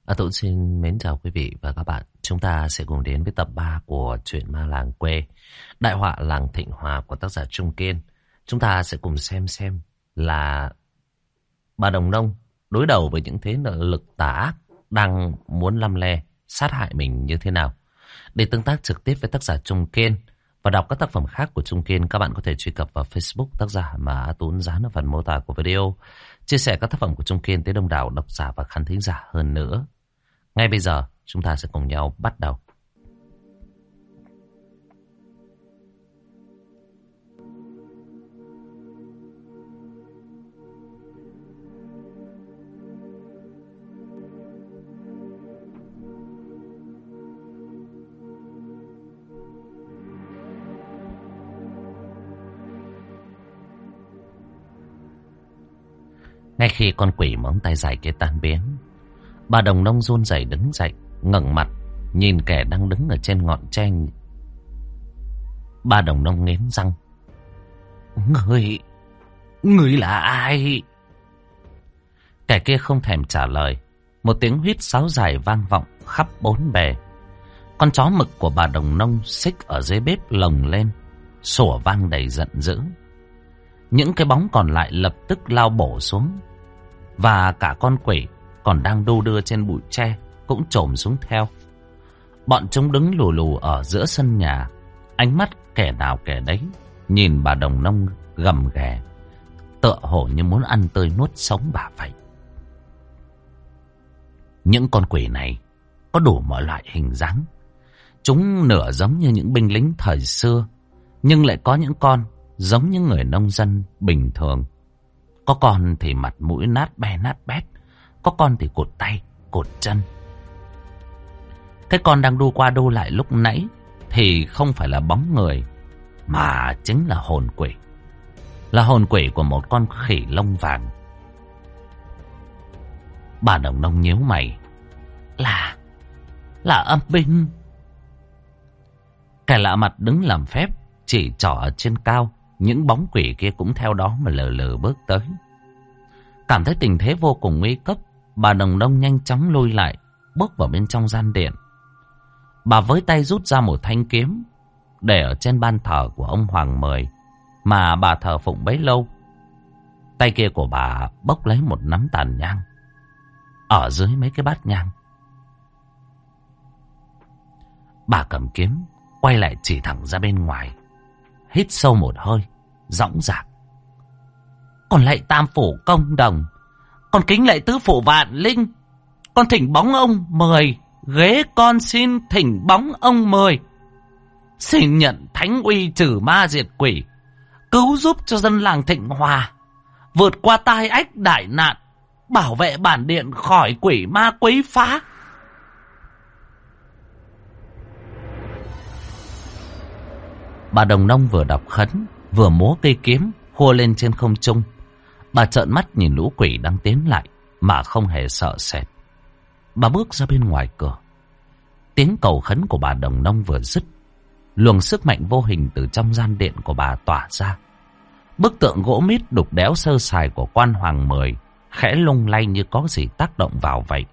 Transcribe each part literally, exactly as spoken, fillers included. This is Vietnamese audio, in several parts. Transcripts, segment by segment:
À, Tuấn xin mến chào quý vị và các bạn. Chúng ta sẽ cùng đến với tập ba của truyện Ma Làng Quê, Đại họa làng Thịnh Hòa của tác giả Trung Kiên. Chúng ta sẽ cùng xem xem là bà Đồng Nông đối đầu với những thế lực tà ác đang muốn lăm le sát hại mình như thế nào. Để tương tác trực tiếp với tác giả Trung Kiên và đọc các tác phẩm khác của Trung Kiên, các bạn có thể truy cập vào Facebook tác giả mà A Tuấn dán ở phần mô tả của video, chia sẻ các tác phẩm của Trung Kiên tới đông đảo độc giả và khán thính giả hơn nữa. Ngay bây giờ, chúng ta sẽ cùng nhau bắt đầu. Ngay khi con quỷ móng tay dài kia tan biến, bà Đồng Nông run rẩy đứng dậy, ngẩng mặt nhìn kẻ đang đứng ở trên ngọn tre. Bà Đồng Nông nghiến răng: Người, người là ai? Kẻ kia không thèm trả lời. Một tiếng huýt sáo dài vang vọng khắp bốn bề. Con chó mực của bà Đồng Nông xích ở dưới bếp lồng lên, sủa vang đầy giận dữ. Những cái bóng còn lại lập tức lao bổ xuống, và cả con quỷ còn đang đu đưa trên bụi tre cũng chồm xuống theo. Bọn chúng đứng lù lù ở giữa sân nhà, ánh mắt kẻ nào kẻ đấy nhìn bà Đồng Nông gầm ghè, tựa hồ như muốn ăn tươi nuốt sống bà vậy. Những con quỷ này có đủ mọi loại hình dáng. Chúng nửa giống như những binh lính thời xưa, nhưng lại có những con giống như người nông dân bình thường. Có con thì mặt mũi nát be nát bét, có con thì cụt tay, cụt chân. Cái con đang đu qua đu lại lúc nãy thì không phải là bóng người, mà chính là hồn quỷ. Là hồn quỷ của một con khỉ lông vàng. Bà Đồng Nông nhíu mày: Là, là âm binh. Kẻ lạ mặt đứng làm phép, chỉ trỏ ở trên cao. Những bóng quỷ kia cũng theo đó mà lờ lờ bước tới. Cảm thấy tình thế vô cùng nguy cấp, bà Đồng Nông nhanh chóng lui lại, bước vào bên trong gian điện. Bà với tay rút ra một thanh kiếm, để ở trên ban thờ của ông Hoàng Mười mà bà thờ phụng bấy lâu. Tay kia của bà bốc lấy một nắm tàn nhang ở dưới mấy cái bát nhang. Bà cầm kiếm, quay lại chỉ thẳng ra bên ngoài, hít sâu một hơi, dõng dạc: Con lạy Tam Phủ Công Đồng, con kính lạy Tứ Phủ Vạn Linh, con thỉnh bóng ông Mười, ghế con xin thỉnh bóng ông Mười, xin nhận thánh uy trừ ma diệt quỷ, cứu giúp cho dân làng Thịnh Hòa vượt qua tai ách đại nạn, bảo vệ bản điện khỏi quỷ ma quấy phá. Bà Đồng Nông vừa đọc khấn, vừa múa cây kiếm khua lên trên không trung. Bà trợn mắt nhìn lũ quỷ đang tiến lại mà không hề sợ sệt. Bà bước ra bên ngoài cửa. Tiếng cầu khấn của bà Đồng Nông vừa dứt, luồng sức mạnh vô hình từ trong gian điện của bà tỏa ra. Bức tượng gỗ mít đục đẽo sơ sài của quan Hoàng Mười khẽ lung lay như có gì tác động vào vậy.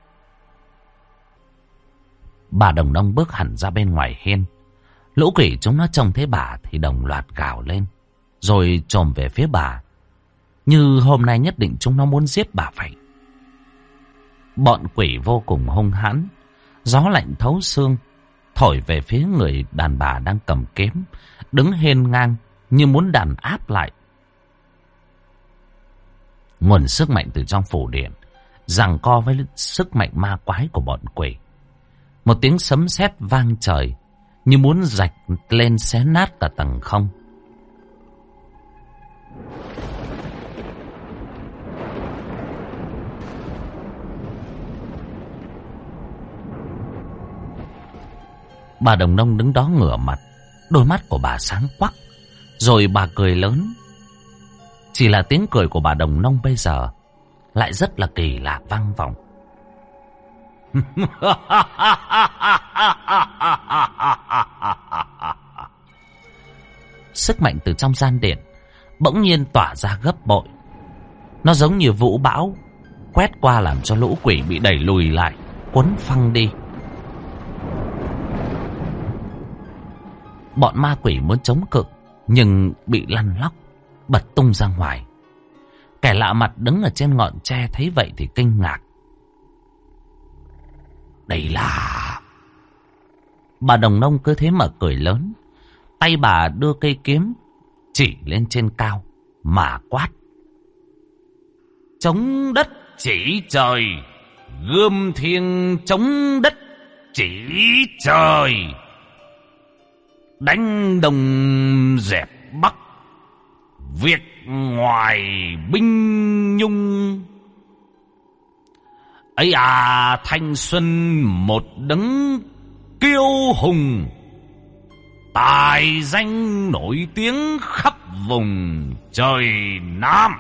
Bà Đồng Nông bước hẳn ra bên ngoài hiên. Lũ quỷ chúng nó trông thấy bà thì đồng loạt gào lên, rồi chồm về phía bà, như hôm nay nhất định chúng nó muốn giết bà vậy. Bọn quỷ vô cùng hung hãn, gió lạnh thấu xương thổi về phía người đàn bà đang cầm kiếm, đứng hiên ngang như muốn đàn áp lại. Nguồn sức mạnh từ trong phủ điện giằng co với sức mạnh ma quái của bọn quỷ. Một tiếng sấm sét vang trời, như muốn rạch lên xé nát cả tầng không. Bà Đồng Nông đứng đó ngửa mặt, đôi mắt của bà sáng quắc, rồi bà cười lớn. Chỉ là tiếng cười của bà Đồng Nông bây giờ lại rất là kỳ lạ vang vọng. Sức mạnh từ trong gian điện bỗng nhiên tỏa ra gấp bội. Nó giống như vũ bão quét qua làm cho lũ quỷ bị đẩy lùi lại, cuốn phăng đi. Bọn ma quỷ muốn chống cự nhưng bị lăn lóc bật tung ra ngoài. Kẻ lạ mặt đứng ở trên ngọn tre thấy vậy thì kinh ngạc. Đây là... Bà Đồng Nông cứ thế mà cười lớn. Tay bà đưa cây kiếm chỉ lên trên cao mà quát. Chống đất chỉ trời, gươm thiêng chống đất chỉ trời. Đánh Đông dẹp Bắc, Việt ngoài binh nhung. Ấy à, thanh xuân một đấng kiêu hùng, tài danh nổi tiếng khắp vùng trời Nam.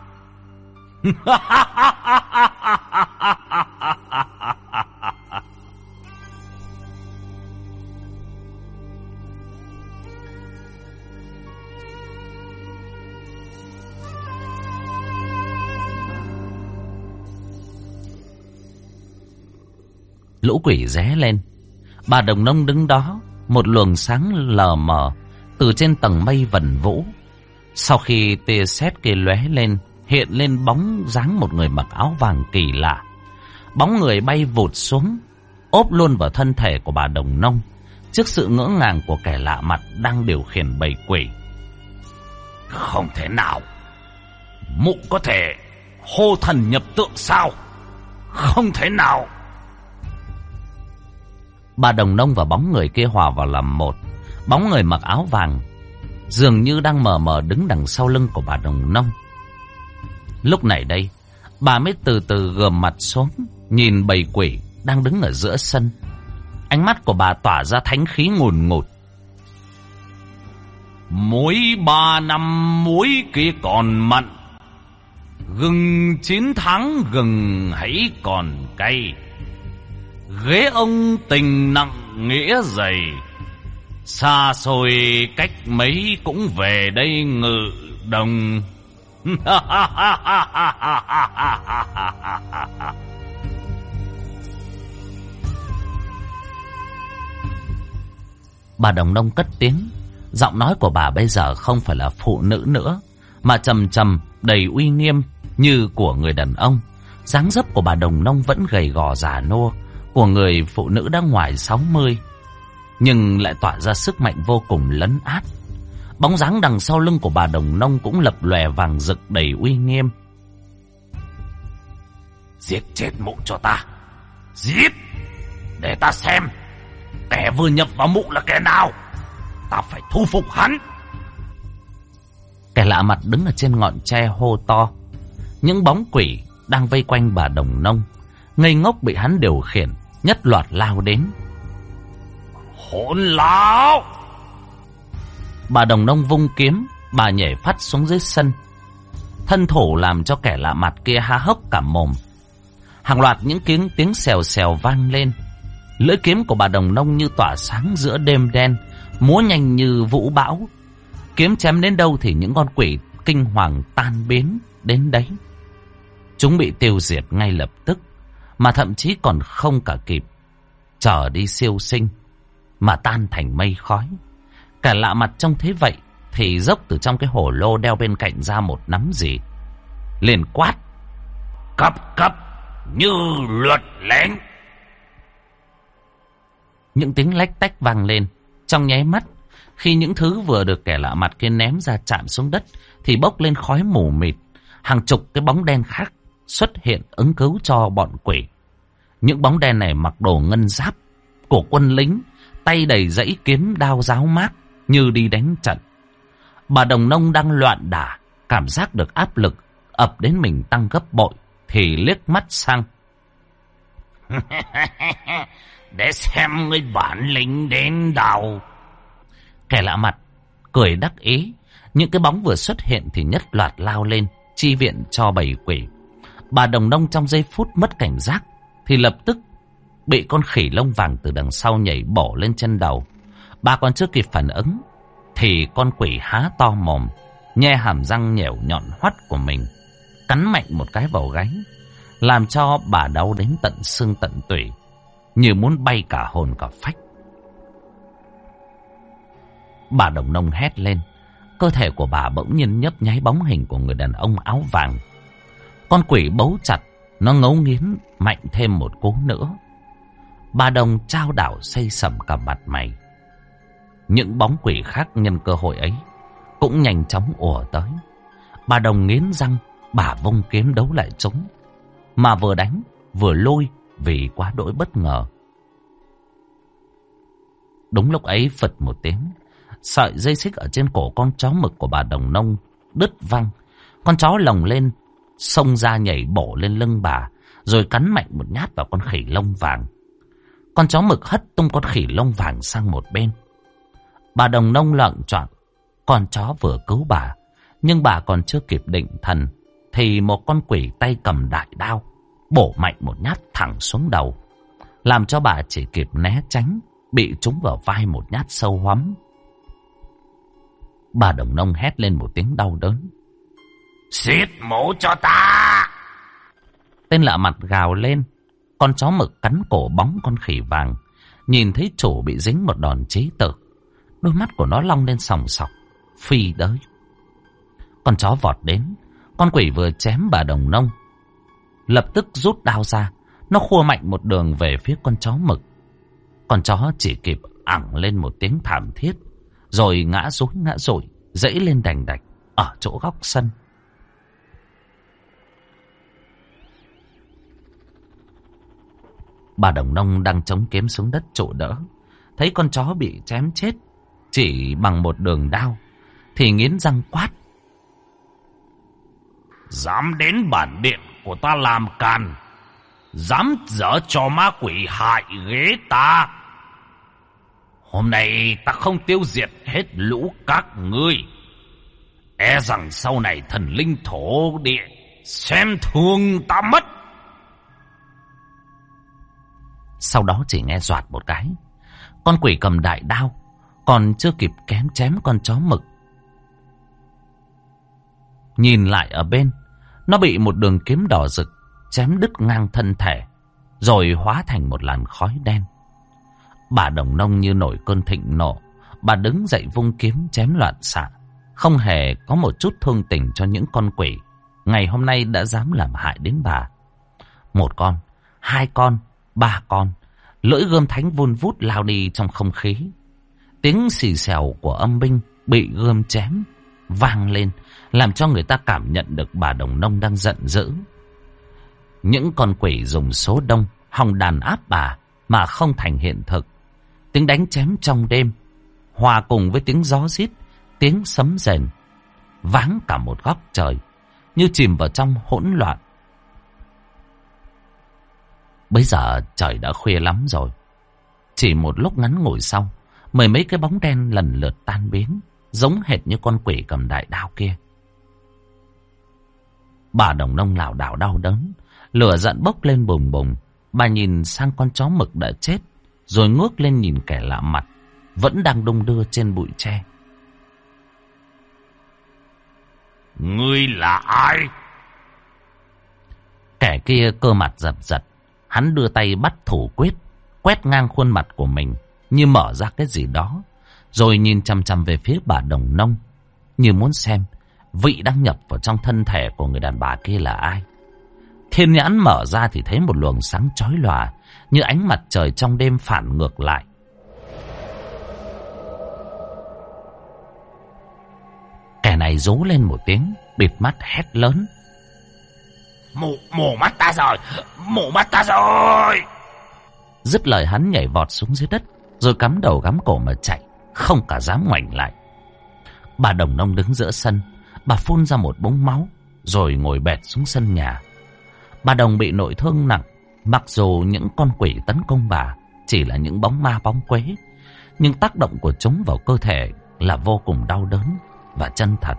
Lũ quỷ ré lên. Bà Đồng Nông đứng đó, một luồng sáng lờ mờ từ trên tầng mây vần vũ. Sau khi tia sét kia lóe lên, hiện lên bóng dáng một người mặc áo vàng kỳ lạ. Bóng người bay vụt xuống, ốp luôn vào thân thể của bà Đồng Nông, trước sự ngỡ ngàng của kẻ lạ mặt đang điều khiển bầy quỷ. Không thể nào, mụ có thể hô thần nhập tượng sao? Không thể nào. Bà Đồng Nông và bóng người kia hòa vào làm một. Bóng người mặc áo vàng dường như đang mờ mờ đứng đằng sau lưng của bà Đồng Nông. Lúc này đây, bà mới từ từ gườm mặt xuống, nhìn bầy quỷ đang đứng ở giữa sân. Ánh mắt của bà tỏa ra thánh khí ngùn ngụt. Muối ba năm muối kia còn mặn, gừng chín tháng gừng hãy còn cay. Ghế ông tình nặng nghĩa dày, xa xôi cách mấy cũng về đây ngự đồng. Bà Đồng Nông cất tiếng. Giọng nói của bà bây giờ không phải là phụ nữ nữa, mà trầm trầm đầy uy nghiêm như của người đàn ông. Dáng dấp của bà Đồng Nông vẫn gầy gò già nua của người phụ nữ đã ngoài sáu mươi, nhưng lại tỏa ra sức mạnh vô cùng lấn át. Bóng dáng đằng sau lưng của bà Đồng Nông cũng lập lòe vàng rực đầy uy nghiêm. Giết chết mụ cho ta, giết, để ta xem kẻ vừa nhập vào mụ là kẻ nào. Ta phải thu phục hắn. Kẻ lạ mặt đứng ở trên ngọn tre hô to. Những bóng quỷ đang vây quanh bà Đồng Nông ngây ngốc bị hắn điều khiển nhất loạt lao đến. Hỗn láo! Bà Đồng Nông vung kiếm, bà nhảy phắt xuống dưới sân. Thân thủ làm cho kẻ lạ mặt kia há hốc cả mồm. Hàng loạt những tiếng tiếng xèo xèo vang lên. Lưỡi kiếm của bà Đồng Nông như tỏa sáng giữa đêm đen, múa nhanh như vũ bão. Kiếm chém đến đâu thì những con quỷ kinh hoàng tan biến đến đấy. Chúng bị tiêu diệt ngay lập tức, mà thậm chí còn không cả kịp trở đi siêu sinh, mà tan thành mây khói. Cả lạ mặt trông thế vậy thì dốc từ trong cái hổ lô đeo bên cạnh ra một nắm gì, liền quát: Cấp cấp như luật lệnh. Những tiếng lách tách vang lên. Trong nháy mắt, khi những thứ vừa được kẻ lạ mặt kia ném ra chạm xuống đất thì bốc lên khói mù mịt. Hàng chục cái bóng đen khác xuất hiện ứng cứu cho bọn quỷ. Những bóng đen này mặc đồ ngân giáp của quân lính, tay đầy dãy kiếm đao giáo mát như đi đánh trận. Bà Đồng Nông đang loạn đả, cảm giác được áp lực ập đến mình tăng gấp bội thì liếc mắt sang. Để xem người bản lĩnh đến đâu. Kẻ lạ mặt cười đắc ý. Những cái bóng vừa xuất hiện thì nhất loạt lao lên chi viện cho bầy quỷ. Bà Đồng Nông trong giây phút mất cảnh giác thì lập tức bị con khỉ lông vàng từ đằng sau nhảy bổ lên chân đầu. Bà còn chưa kịp phản ứng thì con quỷ há to mồm, nhe hàm răng nhẻo nhọn hoắt của mình, cắn mạnh một cái vào gáy, làm cho bà đau đến tận xương tận tủy, như muốn bay cả hồn cả phách. Bà Đồng Nông hét lên. Cơ thể của bà bỗng nhiên nhấp nháy bóng hình của người đàn ông áo vàng. Con quỷ bấu chặt, nó ngấu nghiến mạnh thêm một cú nữa. Bà Đồng trao đảo xây sầm cả mặt mày. Những bóng quỷ khác nhân cơ hội ấy cũng nhanh chóng ùa tới. Bà Đồng nghiến răng, bà vung kiếm đấu lại chúng, mà vừa đánh vừa lôi vì quá đỗi bất ngờ. Đúng lúc ấy phật một tiếng, sợi dây xích ở trên cổ con chó mực của bà Đồng Nông đứt văng. Con chó lồng lên, xông ra nhảy bổ lên lưng bà, rồi cắn mạnh một nhát vào con khỉ lông vàng. Con chó mực hất tung con khỉ lông vàng sang một bên. Bà Đồng Nông loạng choạng. Con chó vừa cứu bà, nhưng bà còn chưa kịp định thần thì một con quỷ tay cầm đại đao bổ mạnh một nhát thẳng xuống đầu, làm cho bà chỉ kịp né tránh, bị trúng vào vai một nhát sâu hoắm. Bà Đồng Nông hét lên một tiếng đau đớn. Giết mổ cho ta! Tên lạ mặt gào lên. Con chó mực cắn cổ bóng con khỉ vàng, nhìn thấy chủ bị dính một đòn chí tử, đôi mắt của nó long lên sòng sọc, phi tới. Con chó vọt đến. Con quỷ vừa chém bà Đồng Nông, lập tức rút đao ra. Nó khua mạnh một đường về phía con chó mực. Con chó chỉ kịp ẳng lên một tiếng thảm thiết, rồi ngã rúi ngã rụi, dẫy lên đành đạch ở chỗ góc sân. Bà Đồng Nông đang chống kiếm xuống đất trụ đỡ, thấy con chó bị chém chết chỉ bằng một đường đao thì nghiến răng quát. Dám đến bản điện của ta làm càn, dám dở trò ma quỷ hại ghế ta, hôm nay ta không tiêu diệt hết lũ các ngươi, e rằng sau này thần linh thổ địa xem thường ta mất. Sau đó chỉ nghe doạt một cái, con quỷ cầm đại đao còn chưa kịp kém chém con chó mực, nhìn lại ở bên, nó bị một đường kiếm đỏ rực chém đứt ngang thân thể, rồi hóa thành một làn khói đen. Bà Đồng Nông như nổi cơn thịnh nộ, bà đứng dậy vung kiếm chém loạn xạ, không hề có một chút thương tình cho những con quỷ ngày hôm nay đã dám làm hại đến bà. Một con, hai con, ba con, lưỡi gươm thánh vun vút lao đi trong không khí. Tiếng xì xèo của âm binh bị gươm chém vang lên, làm cho người ta cảm nhận được bà Đồng Nông đang giận dữ. Những con quỷ dùng số đông hòng đàn áp bà mà không thành hiện thực. Tiếng đánh chém trong đêm hòa cùng với tiếng gió rít, tiếng sấm rền váng cả một góc trời, như chìm vào trong hỗn loạn. Bây giờ trời đã khuya lắm rồi. Chỉ một lúc ngắn ngủi sau, mười mấy cái bóng đen lần lượt tan biến, giống hệt như con quỷ cầm đại đao kia. Bà Đồng Nông lảo đảo đau đớn, lửa giận bốc lên bùng bùng. Bà nhìn sang con chó mực đã chết, rồi ngước lên nhìn kẻ lạ mặt vẫn đang đung đưa trên bụi tre. Ngươi là ai? Kẻ kia cơ mặt giật giật, hắn đưa tay bắt thủ quyết, quét ngang khuôn mặt của mình như mở ra cái gì đó, rồi nhìn chằm chằm về phía bà Đồng Nông, như muốn xem vị đang nhập vào trong thân thể của người đàn bà kia là ai. Thiên nhãn mở ra thì thấy một luồng sáng chói lòa như ánh mặt trời trong đêm phản ngược lại. Kẻ này rú lên một tiếng, bịt mắt hét lớn. Mù, mù mắt ta rồi, mù mắt ta rồi. Dứt lời hắn nhảy vọt xuống dưới đất, rồi cắm đầu cắm cổ mà chạy, không cả dám ngoảnh lại. Bà Đồng Nông đứng giữa sân, bà phun ra một búng máu, rồi ngồi bệt xuống sân nhà. Bà Đồng bị nội thương nặng, mặc dù những con quỷ tấn công bà chỉ là những bóng ma bóng quế, nhưng tác động của chúng vào cơ thể là vô cùng đau đớn và chân thật.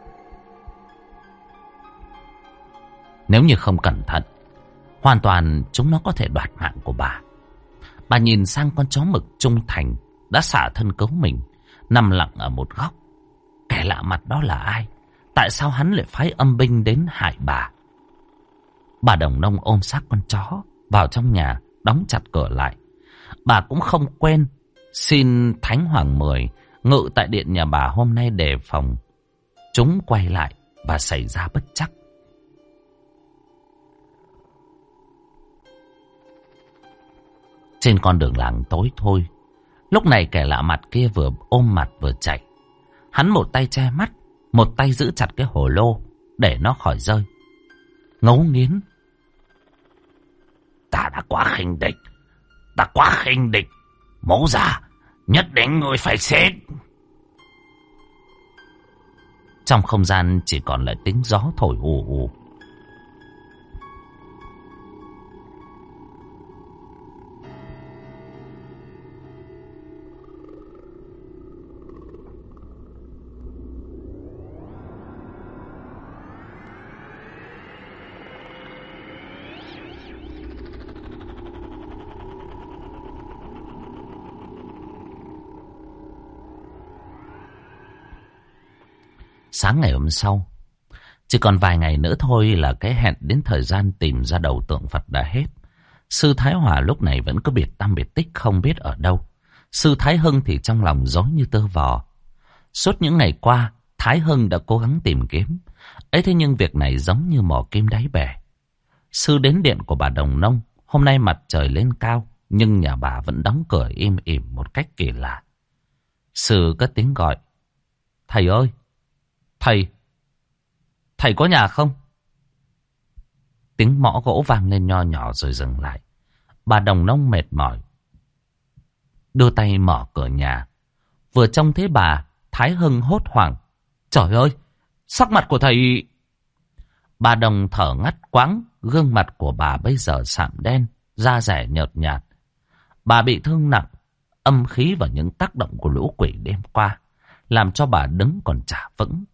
Nếu như không cẩn thận, hoàn toàn chúng nó có thể đoạt mạng của bà. Bà nhìn sang con chó mực trung thành đã xả thân cứu mình, nằm lặng ở một góc. Kẻ lạ mặt đó là ai? Tại sao hắn lại phái âm binh đến hại bà? Bà Đồng Nông ôm xác con chó vào trong nhà, đóng chặt cửa lại, Bà cũng không quên xin Thánh Hoàng Mười ngự tại điện nhà bà hôm nay đề phòng chúng quay lại và xảy ra bất trắc. Trên con đường làng tối thôi, lúc này kẻ lạ mặt kia vừa ôm mặt vừa chạy. Hắn một tay che mắt, một tay giữ chặt cái hồ lô để nó khỏi rơi. Ngấu nghiến: ta đã quá khinh địch, ta quá khinh địch, mẫu già, nhất định người phải chết. Trong không gian chỉ còn lại tiếng gió thổi ù ù. Sáng ngày hôm sau, chỉ còn vài ngày nữa thôi là cái hẹn đến thời gian tìm ra đầu tượng Phật đã hết. Sư Thái Hòa lúc này vẫn cứ biệt tăm biệt tích không biết ở đâu. Sư Thái Hưng thì trong lòng rối như tơ vò. Suốt những ngày qua, Thái Hưng đã cố gắng tìm kiếm. Ấy thế nhưng việc này giống như mò kim đáy bể. Sư đến điện của bà Đồng Nông. Hôm nay mặt trời lên cao, nhưng nhà bà vẫn đóng cửa im ỉm một cách kỳ lạ. Sư cất tiếng gọi: thầy ơi! Thầy! Thầy có nhà không? Tiếng mõ gỗ vang lên nho nhỏ rồi dừng lại. Bà Đồng Nông mệt mỏi đưa tay mở cửa nhà. Vừa trông thấy bà, Thái Hưng hốt hoảng: trời ơi! Sắc mặt của thầy... Bà Đồng thở ngắt quãng. Gương mặt của bà bây giờ sạm đen, da rẻ nhợt nhạt. Bà bị thương nặng. Âm khí và những tác động của lũ quỷ đêm qua làm cho bà đứng còn chả vững.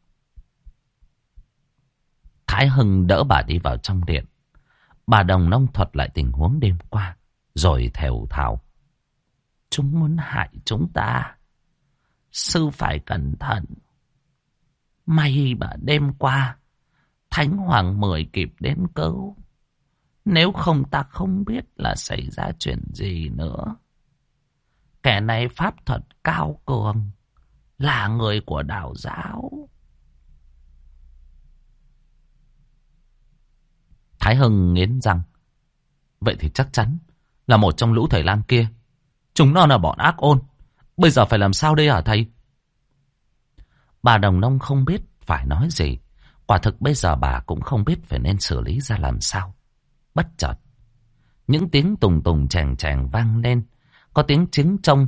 Thái Hưng đỡ bà đi vào trong điện. Bà Đồng Nông thuật lại tình huống đêm qua, rồi thều thào: chúng muốn hại chúng ta, sư phải cẩn thận. May bà đêm qua Thánh Hoàng Mười kịp đến cứu, nếu không ta không biết là xảy ra chuyện gì nữa. Kẻ này pháp thuật cao cường, là người của đạo giáo. Thái Hưng nghiến răng: vậy thì chắc chắn là một trong lũ thầy lang kia. Chúng nó là bọn ác ôn. Bây giờ phải làm sao đây hả thầy? Bà Đồng Nông không biết phải nói gì. Quả thực bây giờ bà cũng không biết phải nên xử lý ra làm sao. Bất chợt, những tiếng tùng tùng chèng chèng vang lên. Có tiếng trứng trông.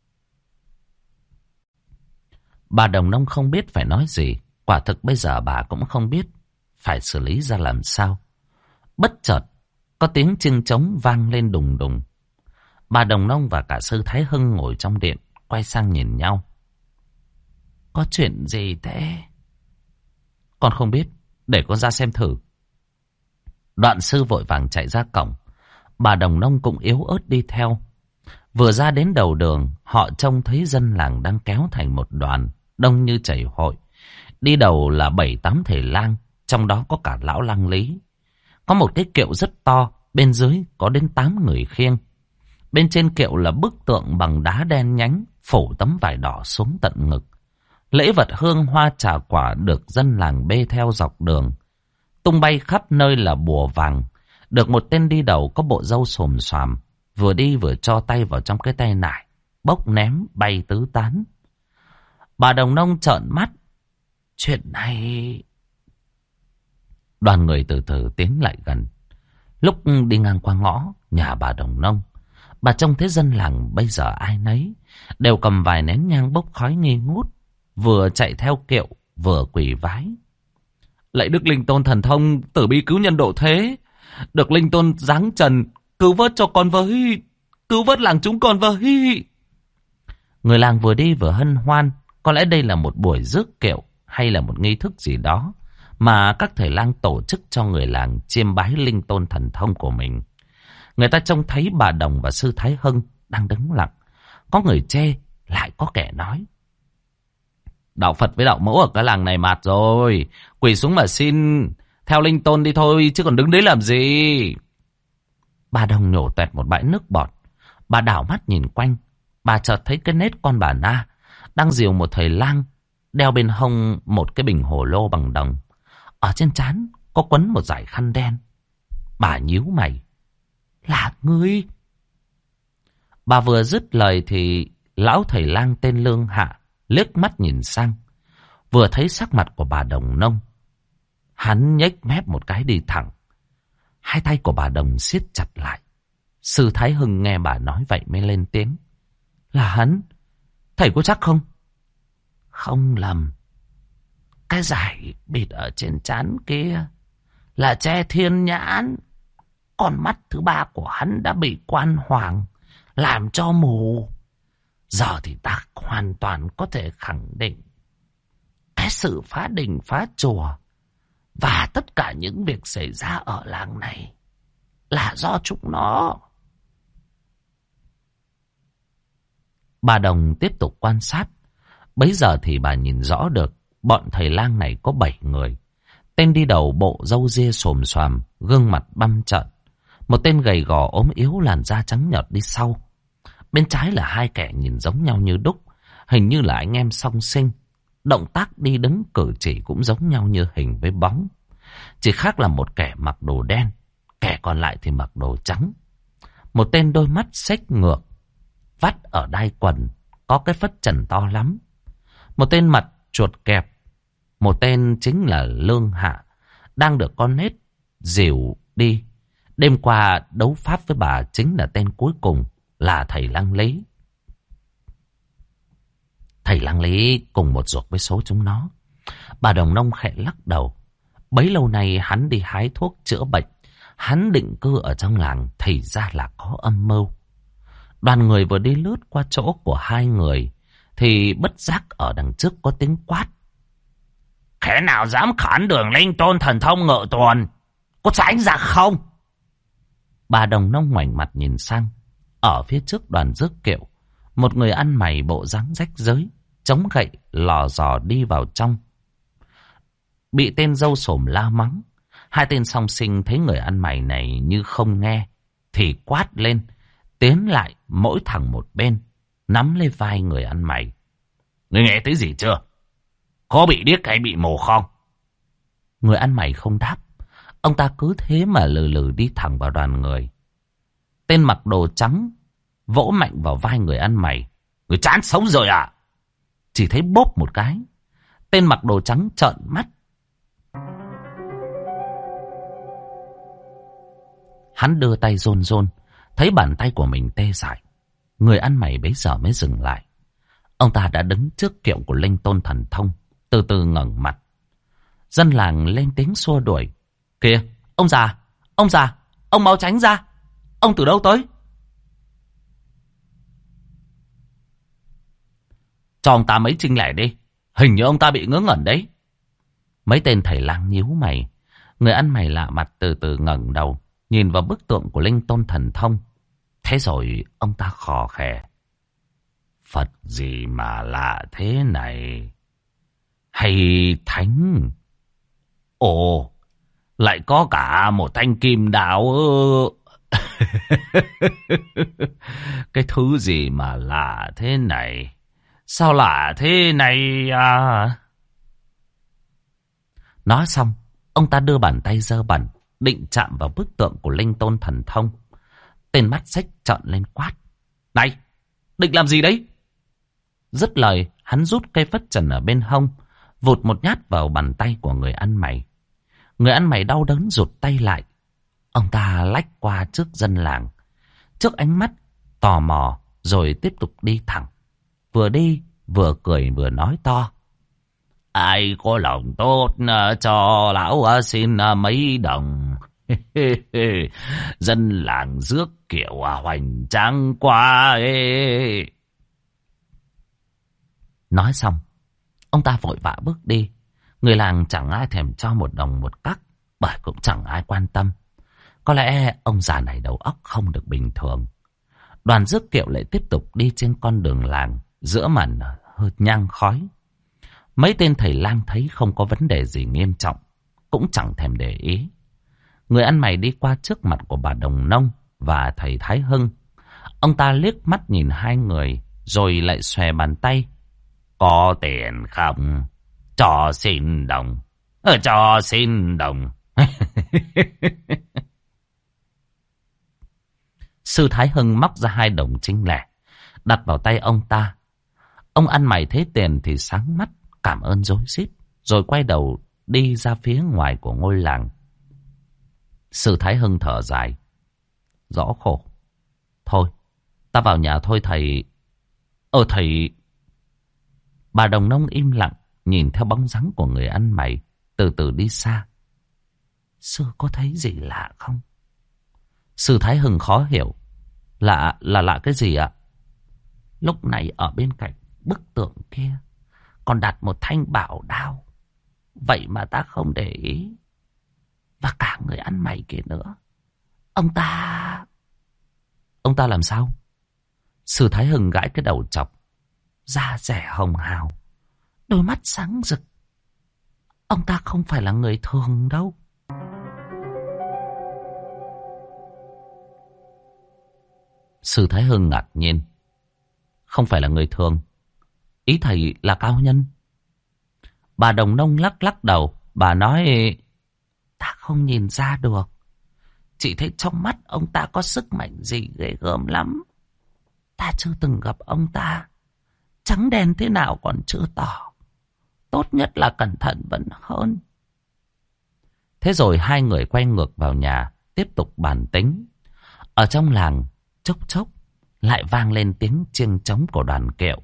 Bà Đồng Nông không biết phải nói gì. Quả thực bây giờ bà cũng không biết phải xử lý ra làm sao. Bất chợt, có tiếng chiêng trống vang lên đùng đùng. Bà Đồng Nông và cả sư Thái Hưng ngồi trong điện, quay sang nhìn nhau. Có chuyện gì thế? Con không biết, để con ra xem thử. Đoạn sư vội vàng chạy ra cổng. Bà Đồng Nông cũng yếu ớt đi theo. Vừa ra đến đầu đường, họ trông thấy dân làng đang kéo thành một đoàn, đông như chảy hội. Đi đầu là bảy tám thầy lang, trong đó có cả lão lang Lý. Có một cái kiệu rất to, bên dưới có đến tám người khiêng. Bên trên kiệu là bức tượng bằng đá đen nhánh, phủ tấm vải đỏ xuống tận ngực. Lễ vật hương hoa trà quả được dân làng bê theo dọc đường. Tung bay khắp nơi là bùa vàng. Được một tên đi đầu có bộ râu xồm xoàm, vừa đi vừa cho tay vào trong cái tay nải, bốc ném bay tứ tán. Bà Đồng Nông trợn mắt. Chuyện này... Đoàn người từ từ tiến lại gần. Lúc đi ngang qua ngõ nhà bà Đồng Nông, bà trông thấy dân làng bây giờ ai nấy đều cầm vài nén nhang bốc khói nghi ngút, vừa chạy theo kiệu vừa quỳ vái. Lạy Đức Linh Tôn thần thông tử bi cứu nhân độ thế, được Linh Tôn giáng trần cứu vớt cho con với, cứu vớt làng chúng con với. Người làng vừa đi vừa hân hoan. Có lẽ đây là một buổi rước kiệu hay là một nghi thức gì đó mà các thầy lang tổ chức cho người làng chiêm bái Linh Tôn thần thông của mình. Người ta trông thấy bà Đồng và sư Thái Hưng đang đứng lặng. Có người chê, lại có kẻ nói: đạo Phật với đạo mẫu ở cái làng này mạt rồi, quỳ xuống mà xin theo Linh Tôn đi thôi, chứ còn đứng đấy làm gì. Bà Đồng nhổ toẹt một bãi nước bọt. Bà đảo mắt nhìn quanh. Bà chợt thấy cái nết con bà Na đang dìu một thầy lang, đeo bên hông một cái bình hồ lô bằng đồng. Ở trên trán có quấn một dải khăn đen. Bà nhíu mày. Là ngươi? Bà vừa dứt lời thì lão thầy lang tên Lương Hạ liếc mắt nhìn sang. Vừa thấy sắc mặt của bà Đồng Nông, hắn nhếch mép một cái đi thẳng. Hai tay của bà Đồng siết chặt lại. Sư Thái Hưng nghe bà nói vậy mới lên tiếng. Là hắn? Thầy có chắc không? Không lầm. Cái dải bịt ở trên trán kia là che thiên nhãn. Con mắt thứ ba của hắn đã bị quan hoàng làm cho mù. Giờ thì ta hoàn toàn có thể khẳng định cái sự phá đình phá chùa và tất cả những việc xảy ra ở làng này là do chúng nó. Bà Đồng tiếp tục quan sát. Bấy giờ thì bà nhìn rõ được bọn thầy lang này có bảy người. Tên đi đầu bộ râu ria xồm xoàm, gương mặt băm trợn. Một tên gầy gò ốm yếu làn da trắng nhợt đi sau. Bên trái là hai kẻ nhìn giống nhau như đúc, hình như là anh em song sinh. Động tác đi đứng cử chỉ cũng giống nhau như hình với bóng. Chỉ khác là một kẻ mặc đồ đen, kẻ còn lại thì mặc đồ trắng. Một tên đôi mắt xếch ngược, vắt ở đai quần, có cái phất trần to lắm. Một tên mặt chuột kẹp. Một tên chính là Lương Hạ, đang được con nết dìu đi. Đêm qua đấu pháp với bà chính là tên cuối cùng, là thầy Lăng Lý. Thầy Lăng Lý cùng một ruột với số chúng nó. Bà Đồng Nông khẽ lắc đầu. Bấy lâu nay hắn đi hái thuốc chữa bệnh. Hắn định cư ở trong làng, thì ra là có âm mưu. Đoàn người vừa đi lướt qua chỗ của hai người thì bất giác ở đằng trước có tiếng quát. Kẻ nào dám cản đường Linh Tôn Thần Thông Ngự Tuần, có tránh ra không? Bà Đồng Nông ngoảnh mặt nhìn sang. Ở phía trước đoàn rước kiệu, một người ăn mày bộ dáng rách rới, chống gậy lò dò đi vào trong. Bị tên dâu xồm la mắng. Hai tên song sinh thấy người ăn mày này như không nghe thì quát lên, tiến lại mỗi thằng một bên, nắm lấy vai người ăn mày. Người nghe thấy gì chưa? Có bị điếc hay bị mù không? Người ăn mày không đáp. Ông ta cứ thế mà lừ lừ đi thẳng vào đoàn người. Tên mặc đồ trắng vỗ mạnh vào vai người ăn mày. Người chán sống rồi à? Chỉ thấy bốp một cái, tên mặc đồ trắng trợn mắt. Hắn đưa tay rôn rôn, thấy bàn tay của mình tê dại. Người ăn mày bấy giờ mới dừng lại. Ông ta đã đứng trước kiệu của Linh Tôn Thần Thông, từ từ ngẩng mặt. Dân làng lên tiếng xua đuổi. Kìa, ông già, ông già, ông mau tránh ra. Ông từ đâu tới? Cho ông ta mấy trinh lẻ đi. Hình như ông ta bị ngớ ngẩn đấy. Mấy tên thầy lang nhíu mày. Người ăn mày lạ mặt từ từ ngẩng đầu, nhìn vào bức tượng của Linh Tôn Thần Thông. Thế rồi ông ta khò khè. Phật gì mà lạ thế này? Hay thánh? Ồ, lại có cả một thanh kim đào ư? Cái thứ gì mà lạ thế này? Sao lạ thế này à? Nói xong, ông ta đưa bàn tay dơ bẩn định chạm vào bức tượng của Linh Tôn Thần Thông. Tên mắt xếch trợn lên quát. Này, định làm gì đấy? Dứt lời, hắn rút cây phất trần ở bên hông, vụt một nhát vào bàn tay của người ăn mày. Người ăn mày đau đớn rụt tay lại. Ông ta lách qua trước dân làng, trước ánh mắt tò mò, rồi tiếp tục đi thẳng. Vừa đi, vừa cười vừa nói to. Ai có lòng tốt cho lão xin mấy đồng. Dân làng rước kiệu hoành tráng quá ê. Nói xong, ông ta vội vã bước đi. Người làng chẳng ai thèm cho một đồng một cắc, bởi cũng chẳng ai quan tâm. Có lẽ ông già này đầu óc không được bình thường. Đoàn rước kiệu lại tiếp tục đi trên con đường làng, giữa màn hơi nhang khói. Mấy tên thầy lang thấy không có vấn đề gì nghiêm trọng, cũng chẳng thèm để ý. Người ăn mày đi qua trước mặt của bà Đồng Nông và thầy Thái Hưng. Ông ta liếc mắt nhìn hai người, rồi lại xòe bàn tay. Có tiền không? Cho xin đồng. Ờ, cho xin đồng. Sư Thái Hưng móc ra hai đồng chính lẻ, đặt vào tay ông ta. Ông ăn mày thấy tiền thì sáng mắt, cảm ơn rối rít, rồi quay đầu đi ra phía ngoài của ngôi làng. Sư Thái Hưng thở dài. Rõ khổ. Thôi, ta vào nhà thôi thầy. Ờ thầy... Bà Đồng Nông im lặng, nhìn theo bóng dáng của người ăn mày, từ từ đi xa. Sư có thấy gì lạ không? Sư Thái Hưng khó hiểu. Lạ là lạ cái gì ạ? Lúc này ở bên cạnh bức tượng kia còn đặt một thanh bảo đao. Vậy mà ta không để ý. Và cả người ăn mày kia nữa. Ông ta... Ông ta làm sao? Sư Thái Hưng gãi cái đầu chọc. Da rẻ hồng hào, đôi mắt sáng rực. Ông ta không phải là người thường đâu. Sư Thái Hưng ngạc nhiên. Không phải là người thường? Ý thầy là cao nhân? Bà Đồng Nông lắc lắc đầu. Bà nói... Ta không nhìn ra được. Chỉ thấy trong mắt ông ta có sức mạnh gì ghê gớm lắm. Ta chưa từng gặp ông ta. Trắng đen thế nào còn chưa tỏ. Tốt nhất là cẩn thận vẫn hơn. Thế rồi hai người quay ngược vào nhà, tiếp tục bàn tính. Ở trong làng, chốc chốc lại vang lên tiếng chiêng trống của đoàn kiệu.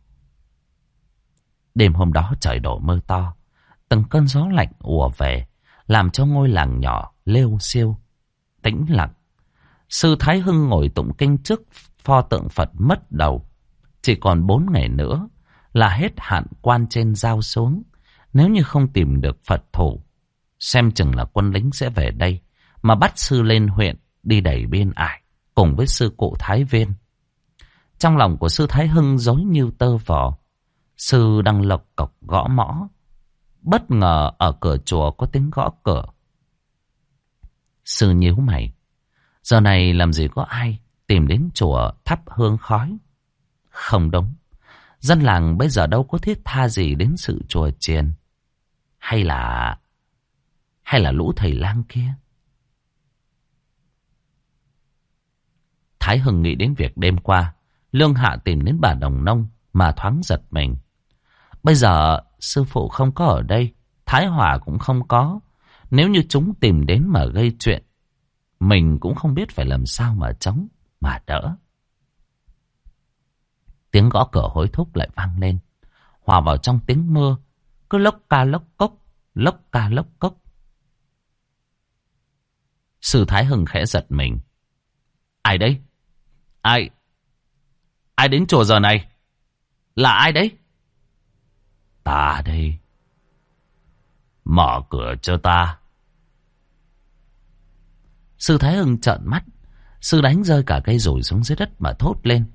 Đêm hôm đó trời đổ mưa to. Từng cơn gió lạnh ùa về, làm cho ngôi làng nhỏ lêu xiêu, tĩnh lặng. Sư Thái Hưng ngồi tụng kinh trước pho tượng Phật mất đầu. Chỉ còn bốn ngày nữa là hết hạn quan trên giao xuống. Nếu như không tìm được Phật thủ, xem chừng là quân lính sẽ về đây mà bắt sư lên huyện đi đẩy biên ải cùng với sư cụ Thái Viên. Trong lòng của sư Thái Hưng rối như tơ vò. Sư đang lộc cộc gõ mõ. Bất ngờ ở cửa chùa có tiếng gõ cửa. Sư nhíu mày. Giờ này làm gì có ai tìm đến chùa thắp hương khói? Không đúng. Dân làng bây giờ đâu có thiết tha gì đến sự chùa chiền. Hay là... Hay là lũ thầy lang kia? Thái Hưng nghĩ đến việc đêm qua Lương Hạ tìm đến bà Đồng Nông mà thoáng giật mình. Bây giờ sư phụ không có ở đây, Thái Hòa cũng không có. Nếu như chúng tìm đến mà gây chuyện, mình cũng không biết phải làm sao mà chống, mà đỡ. Tiếng gõ cửa hối thúc lại vang lên, hòa vào trong tiếng mưa, cứ lốc ca lốc cốc, lốc ca lốc cốc. Sư Thái Hưng khẽ giật mình. Ai đấy? Ai? Ai đến chùa giờ này? Là ai đấy? Ta đây. Mở cửa cho ta. Sư Thái Hưng trợn mắt. Sư đánh rơi cả cây rủi xuống dưới đất mà thốt lên.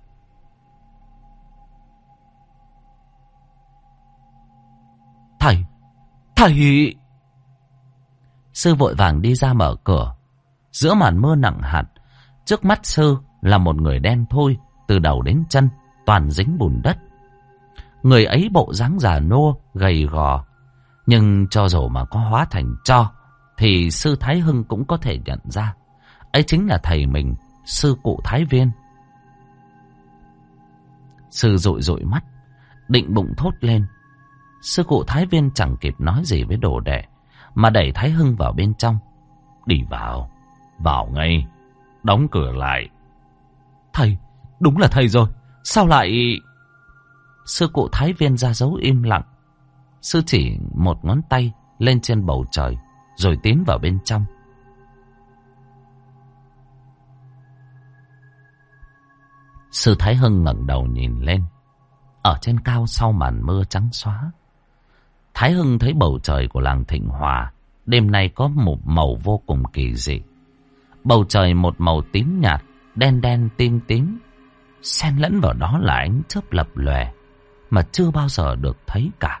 Thầy! Thầy! Sư vội vàng đi ra mở cửa. Giữa màn mưa nặng hạt, trước mắt sư là một người đen thui, từ đầu đến chân toàn dính bùn đất. Người ấy bộ dáng già nua, gầy gò, nhưng cho dù mà có hóa thành tro thì sư Thái Hưng cũng có thể nhận ra ấy chính là thầy mình, sư cụ Thái Viên. Sư dụi dụi mắt, định bụng thốt lên. Sư cụ Thái Viên chẳng kịp nói gì với đồ đệ mà đẩy Thái Hưng vào bên trong. Đi vào, vào ngay, đóng cửa lại. Thầy, đúng là thầy rồi, sao lại... Sư cụ Thái Viên ra dấu im lặng. Sư chỉ một ngón tay lên trên bầu trời, rồi tiến vào bên trong. Sư Thái Hưng ngẩng đầu nhìn lên. Ở trên cao sau màn mưa trắng xóa, Thái Hưng thấy bầu trời của làng Thịnh Hòa đêm nay có một màu vô cùng kỳ dị. Bầu trời một màu tím nhạt, đen đen tím tím, xen lẫn vào đó là ánh chớp lập lòe mà chưa bao giờ được thấy cả.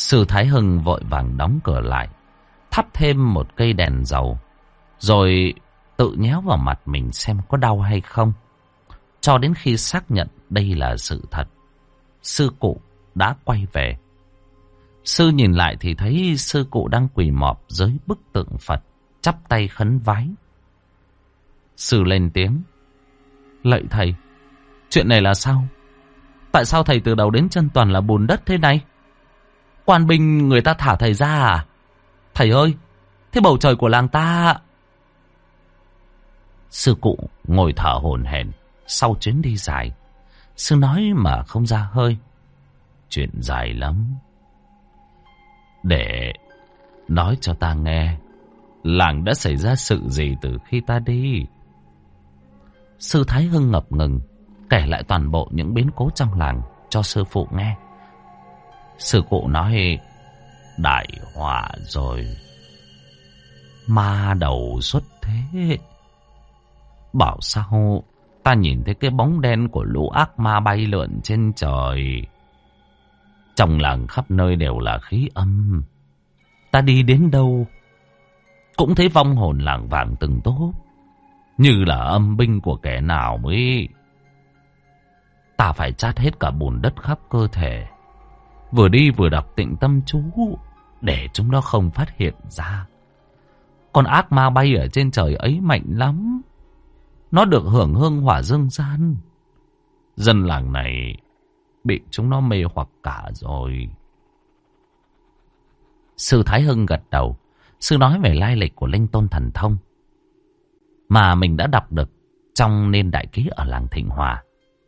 Sư Thái Hưng vội vàng đóng cửa lại, thắp thêm một cây đèn dầu, rồi tự nhéo vào mặt mình xem có đau hay không. Cho đến khi xác nhận đây là sự thật, sư cụ đã quay về. Sư nhìn lại thì thấy sư cụ đang quỳ mọp dưới bức tượng Phật, chắp tay khấn vái. Sư lên tiếng: "Lạy thầy, chuyện này là sao? Tại sao thầy từ đầu đến chân toàn là bùn đất thế này? Quan binh người ta thả thầy ra à? Thầy ơi, thế bầu trời của làng ta..." Sư cụ ngồi thở hổn hển sau chuyến đi dài. Sư nói mà không ra hơi. "Chuyện dài lắm. Để nói cho ta nghe, làng đã xảy ra sự gì từ khi ta đi?" Sư Thái Hưng ngập ngừng kể lại toàn bộ những biến cố trong làng cho sư phụ nghe. Sư cụ nói: "Đại họa rồi. Ma đầu xuất thế. Bảo sao ta nhìn thấy cái bóng đen của lũ ác ma bay lượn trên trời. Trong làng khắp nơi đều là khí âm. Ta đi đến đâu cũng thấy vong hồn làng vàng từng tốp, như là âm binh của kẻ nào mới. Ta phải chát hết cả bùn đất khắp cơ thể, vừa đi vừa đọc tịnh tâm chú để chúng nó không phát hiện ra. Con ác ma bay ở trên trời ấy mạnh lắm. Nó được hưởng hương hỏa dương gian. Dân làng này bị chúng nó mê hoặc cả rồi." Sư Thái Hưng gật đầu. Sư nói về lai lịch của linh tôn thần thông mà mình đã đọc được trong Niên Đại Ký ở làng Thịnh Hòa.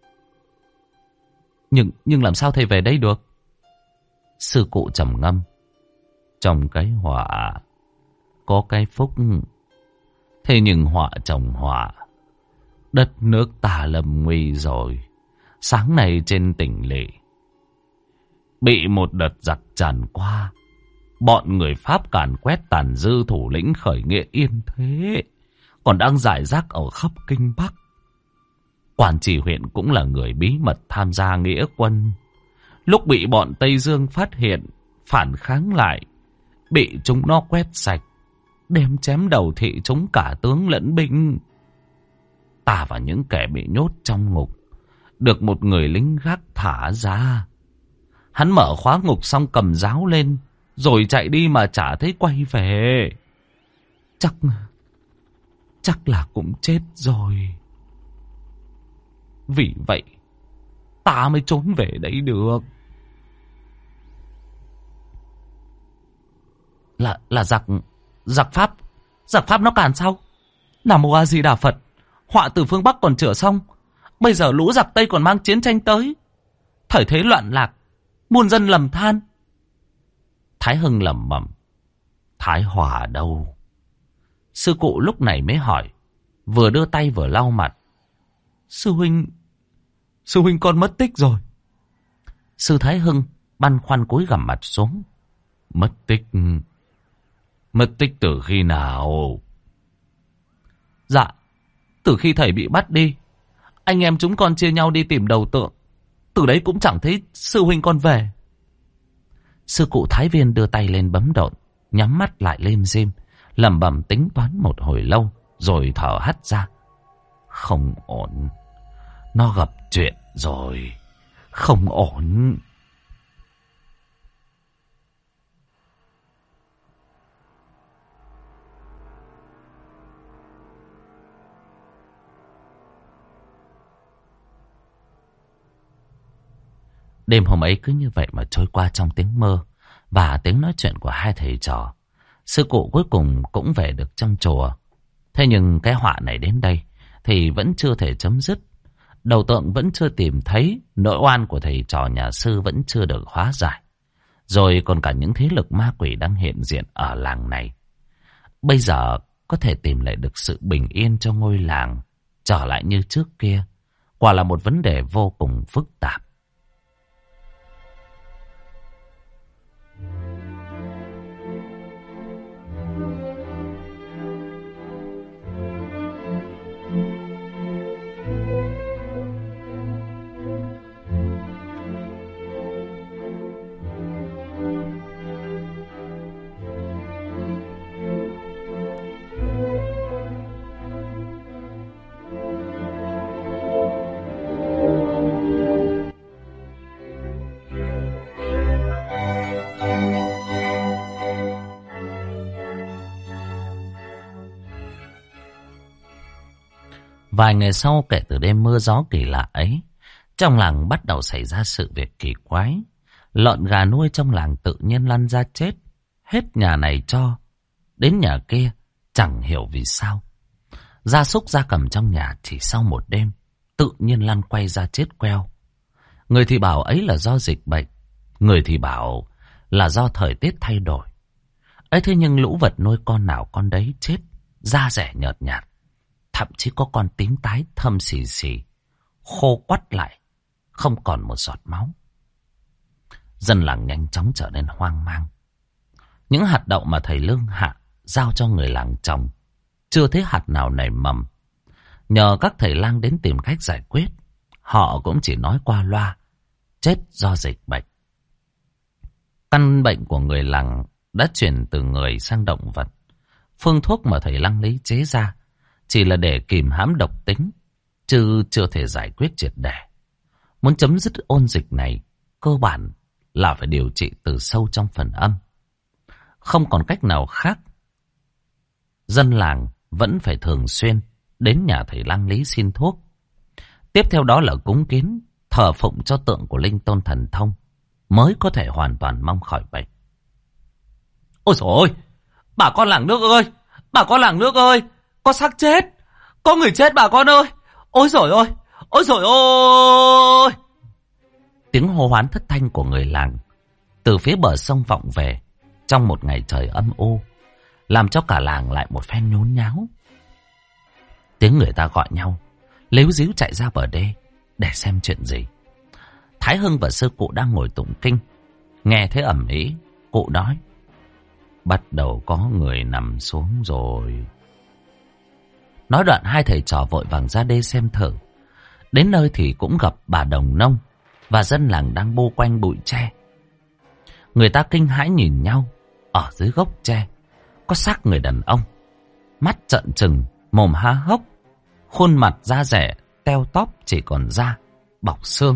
Nhưng nhưng làm sao thầy về đây được? Sư cụ trầm ngâm: "Trong cái họa có cái phúc. Thế nhưng họa chồng họa, đất nước ta lâm nguy rồi. Sáng nay trên tỉnh lỵ bị một đợt giặc tràn qua. Bọn người Pháp càn quét tàn dư thủ lĩnh khởi nghĩa Yên Thế, còn đang rải rác ở khắp Kinh Bắc. Quản trị huyện cũng là người bí mật tham gia nghĩa quân. Lúc bị bọn Tây Dương phát hiện, phản kháng lại, bị chúng nó quét sạch, đem chém đầu thị chúng cả tướng lẫn binh. Ta và những kẻ bị nhốt trong ngục được một người lính gác thả ra. Hắn mở khóa ngục xong cầm giáo lên, rồi chạy đi mà chả thấy quay về. Chắc Chắc là cũng chết rồi. Vì vậy ta mới trốn về đây được." Là là giặc Giặc Pháp Giặc Pháp nó càn sao? Nam Mô A Di Đà Phật. Họa từ phương Bắc còn chữa xong, bây giờ lũ giặc Tây còn mang chiến tranh tới. Thời thế loạn lạc, muôn dân lầm than. Thái Hưng lẩm bẩm: "Thái Hòa đâu?" Sư cụ lúc này mới hỏi, vừa đưa tay vừa lau mặt: Sư huynh Sư huynh con mất tích rồi." Sư Thái Hưng băn khoăn cúi gằm mặt xuống: Mất tích Mất tích từ khi nào?" "Dạ, từ khi thầy bị bắt đi, anh em chúng con chia nhau đi tìm đầu tượng. Từ đấy cũng chẳng thấy sư huynh con về." Sư cụ Thái Viên đưa tay lên bấm độn, nhắm mắt lại lên rim, lẩm bẩm tính toán một hồi lâu, rồi thở hắt ra: "Không ổn. Nó gặp chuyện rồi. Không ổn." Đêm hôm ấy cứ như vậy mà trôi qua trong tiếng mơ và tiếng nói chuyện của hai thầy trò. Sư cụ cuối cùng cũng về được trong chùa. Thế nhưng cái họa này đến đây thì vẫn chưa thể chấm dứt. Đầu tượng vẫn chưa tìm thấy, nỗi oan của thầy trò nhà sư vẫn chưa được hóa giải. Rồi còn cả những thế lực ma quỷ đang hiện diện ở làng này. Bây giờ có thể tìm lại được sự bình yên cho ngôi làng, trở lại như trước kia, quả là một vấn đề vô cùng phức tạp. Vài ngày sau kể từ đêm mưa gió kỳ lạ ấy, trong làng bắt đầu xảy ra sự việc kỳ quái. Lợn gà nuôi trong làng tự nhiên lăn ra chết. Hết nhà này cho đến nhà kia, chẳng hiểu vì sao. Gia súc gia cầm trong nhà chỉ sau một đêm tự nhiên lăn quay ra chết queo. Người thì bảo ấy là do dịch bệnh, người thì bảo là do thời tiết thay đổi. Ấy thế nhưng lũ vật nuôi con nào con đấy chết, da rẻ nhợt nhạt, thậm chí có con tím tái thâm xì xì, khô quắt lại, không còn một giọt máu. Dân làng nhanh chóng trở nên hoang mang. Những hạt đậu mà thầy Lương hạ giao cho người làng trồng, chưa thấy hạt nào nảy mầm. Nhờ các thầy lang đến tìm cách giải quyết, họ cũng chỉ nói qua loa, chết do dịch bệnh. Căn bệnh của người làng đã chuyển từ người sang động vật. Phương thuốc mà thầy Lăng lấy chế ra chỉ là để kìm hãm độc tính, chứ chưa thể giải quyết triệt để. Muốn chấm dứt ôn dịch này, cơ bản là phải điều trị từ sâu trong phần âm. Không còn cách nào khác, dân làng vẫn phải thường xuyên đến nhà thầy Lăng Lý xin thuốc. Tiếp theo đó là cúng kiến, thờ phụng cho tượng của linh tôn thần thông, mới có thể hoàn toàn mong khỏi bệnh. Ôi dồi ôi, bà con làng nước ơi, bà con làng nước ơi, có xác chết, có người chết bà con ơi. Ôi dồi ôi, ôi dồi ôi. Tiếng hô hoán thất thanh của người làng từ phía bờ sông vọng về trong một ngày trời âm u, làm cho cả làng lại một phen nhốn nháo. Tiếng người ta gọi nhau, líu ríu chạy ra bờ đê để xem chuyện gì. Thái Hưng và sư cụ đang ngồi tụng kinh, nghe thấy ầm ĩ, cụ nói: bắt đầu có người nằm xuống rồi. Nói đoạn hai thầy trò vội vàng ra đê xem thử. Đến nơi thì cũng gặp bà Đồng Nông và dân làng đang bu quanh bụi tre. Người ta kinh hãi nhìn nhau. Ở dưới gốc tre có xác người đàn ông, mắt trợn trừng, mồm há hốc, khuôn mặt da rẻ teo tóp, chỉ còn da bọc xương.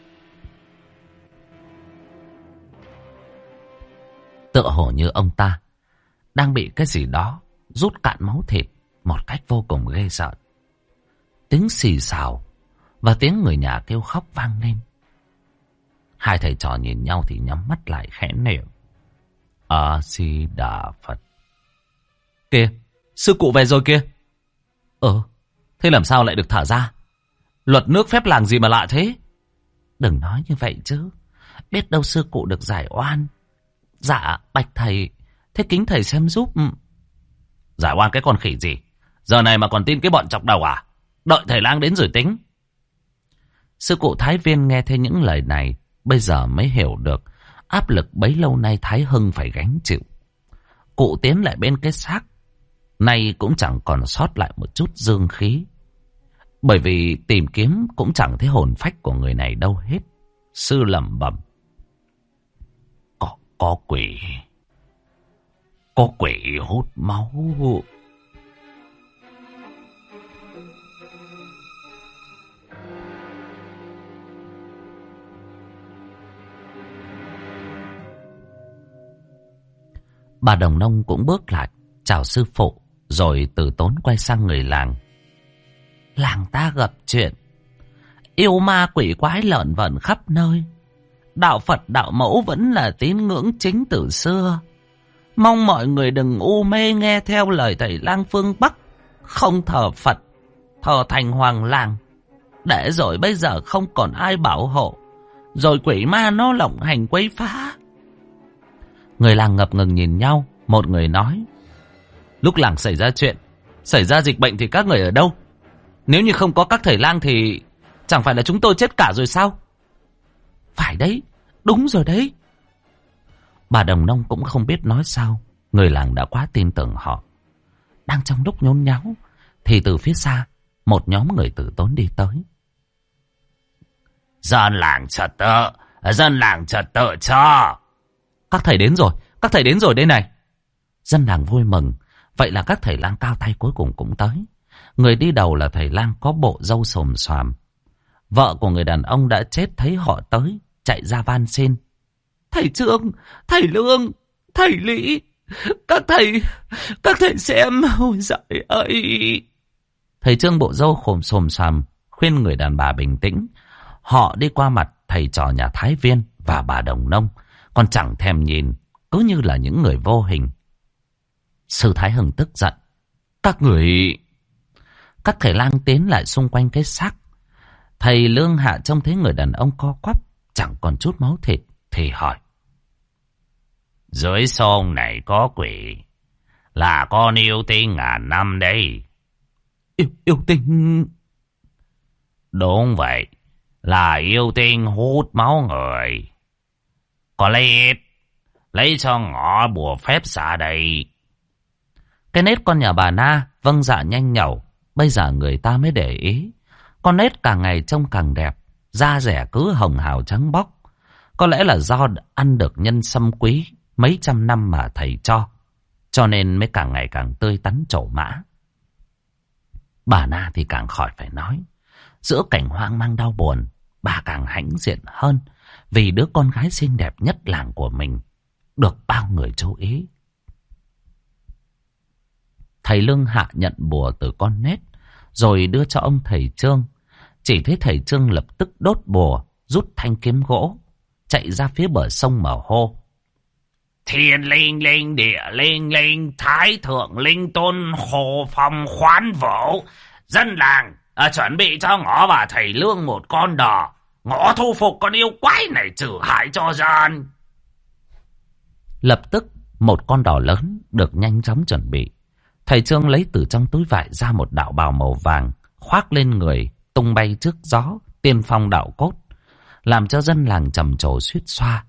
Tựa hồ như ông ta đang bị cái gì đó rút cạn máu thịt một cách vô cùng ghê sợ. Tiếng xì xào và tiếng người nhà kêu khóc vang lên. Hai thầy trò nhìn nhau thì nhắm mắt lại khẽ niệm A Di Đà Phật. Kìa, sư cụ về rồi kìa. Ờ, thế làm sao lại được thả ra? Luật nước phép làng gì mà lạ thế? Đừng nói như vậy chứ, biết đâu sư cụ được giải oan. Dạ, bạch thầy, thế kính thầy xem giúp. Giải oan cái con khỉ gì? Giờ này mà còn tin cái bọn chọc đầu à? Đợi thầy lang đến rồi tính. Sư cụ Thái Viên nghe thấy những lời này, bây giờ mới hiểu được áp lực bấy lâu nay Thái Hưng phải gánh chịu. Cụ tiến lại bên cái xác, nay cũng chẳng còn sót lại một chút dương khí. Bởi vì tìm kiếm cũng chẳng thấy hồn phách của người này đâu hết. Sư lẩm bẩm: Có, có quỷ. Có quỷ hút máu. Bà Đồng Nông cũng bước lại chào sư phụ, rồi từ tốn quay sang người làng. Làng ta gặp chuyện yêu ma quỷ quái lợn vợn khắp nơi. Đạo Phật đạo mẫu vẫn là tín ngưỡng chính từ xưa. Mong mọi người đừng u mê nghe theo lời thầy lang phương Bắc, không thờ Phật, thờ thành hoàng làng. Để rồi bây giờ không còn ai bảo hộ, rồi quỷ ma nó lộng hành quấy phá. Người làng ngập ngừng nhìn nhau. Một người nói: Lúc làng xảy ra chuyện, xảy ra dịch bệnh thì các người ở đâu? Nếu như không có các thầy lang thì chẳng phải là chúng tôi chết cả rồi sao? Phải đấy, đúng rồi đấy. Bà Đồng Nông cũng không biết nói sao. Người làng đã quá tin tưởng họ. Đang trong lúc nhốn nháo thì từ phía xa một nhóm người tử tốn đi tới. Dân làng trật tự, dân làng trật tự cho. Các thầy đến rồi, các thầy đến rồi đây này. Dân làng vui mừng. Vậy là các thầy lang cao tay cuối cùng cũng tới. Người đi đầu là thầy lang có bộ râu xồm xoàm. Vợ của người đàn ông đã chết thấy họ tới, chạy ra van xin: Thầy Trương, thầy Lương, thầy Lý, các thầy, các thầy xem. Ôi giời ơi, Thầy Trương bộ râu khồm xồm xoàm khuyên người đàn bà bình tĩnh. Họ đi qua mặt thầy trò nhà Thái Viên và bà Đồng Nông, còn chẳng thèm nhìn, cứ như là những người vô hình. Sư Thái Hưng tức giận. Các người... Các thầy lang tiến lại xung quanh cái xác. Thầy Lương Hạ trông thấy người đàn ông co quắp, chẳng còn chút máu thịt, thì hỏi. Dưới sông này có quỷ, là con yêu tinh ngàn năm đấy. Yêu, yêu tinh... Đúng vậy, là yêu tinh hút máu người. Có lấy ít, lấy cho ngõ bùa phép xả đây. Cái nết con nhà bà Na vâng dạ nhanh nhẩu. Bây giờ người ta mới để ý. Con nết càng ngày trông càng đẹp, da rẻ cứ hồng hào trắng bóc. Có lẽ là do ăn được nhân sâm quý mấy trăm năm mà thầy cho, cho nên mới càng ngày càng tươi tắn trổ mã. Bà Na thì càng khỏi phải nói. Giữa cảnh hoang mang đau buồn, bà càng hãnh diện hơn vì đứa con gái xinh đẹp nhất làng của mình được bao người chú ý. Thầy Lương Hạ nhận bùa từ con nết, rồi đưa cho ông thầy Trương. Chỉ thấy thầy Trương lập tức đốt bùa, rút thanh kiếm gỗ, chạy ra phía bờ sông mà hô. Thiên linh linh, địa linh linh, thái thượng linh tôn, hồ phong khoán vũ. Dân làng à, chuẩn bị cho ngõ và thầy Lương một con đò. Ngõ thu phục con yêu quái này trừ hại cho dân. Lập tức một con đò lớn được nhanh chóng chuẩn bị. Thầy Trương lấy từ trong túi vải ra một đạo bào màu vàng, khoác lên người, tung bay trước gió, tiên phong đạo cốt, làm cho dân làng trầm trồ suýt xoa.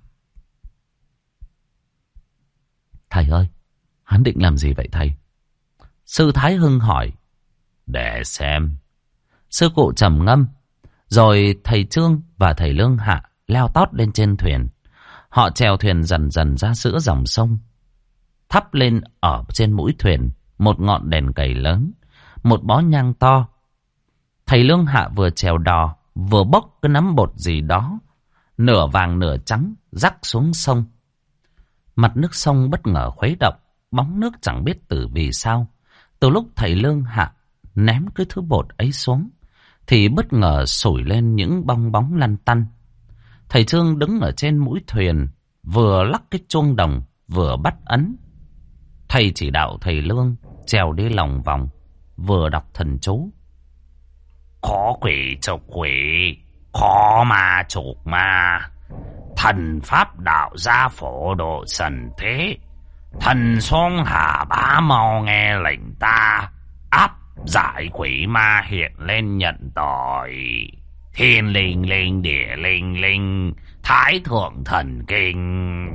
Thầy ơi, hắn định làm gì vậy thầy? Sư Thái Hưng hỏi. Để xem. Sư cụ trầm ngâm, rồi thầy Trương và thầy Lương Hạ leo tót lên trên thuyền. Họ chèo thuyền dần dần ra giữa dòng sông. Thắp lên ở trên mũi thuyền một ngọn đèn cầy lớn, một bó nhang to. Thầy Lương Hạ vừa chèo đò, vừa bốc cái nắm bột gì đó, nửa vàng nửa trắng, rắc xuống sông. Mặt nước sông bất ngờ khuấy động, bóng nước chẳng biết từ vì sao. Từ lúc thầy Lương Hạ ném cái thứ bột ấy xuống, thì bất ngờ sủi lên những bong bóng lăn tăn. Thầy Trương đứng ở trên mũi thuyền, vừa lắc cái chuông đồng, vừa bắt ấn. Thầy chỉ đạo thầy Lương trèo đi lòng vòng, vừa đọc thần chú. Có quỷ trục quỷ, có ma trục ma. Thần pháp đạo gia phổ độ神thế. Thần xuống hạ bá mau nghe lệnh ta. Áp giải quỷ ma hiện lên nhận tội. Thiên linh linh, địa linh linh, thái thượng thần kinh.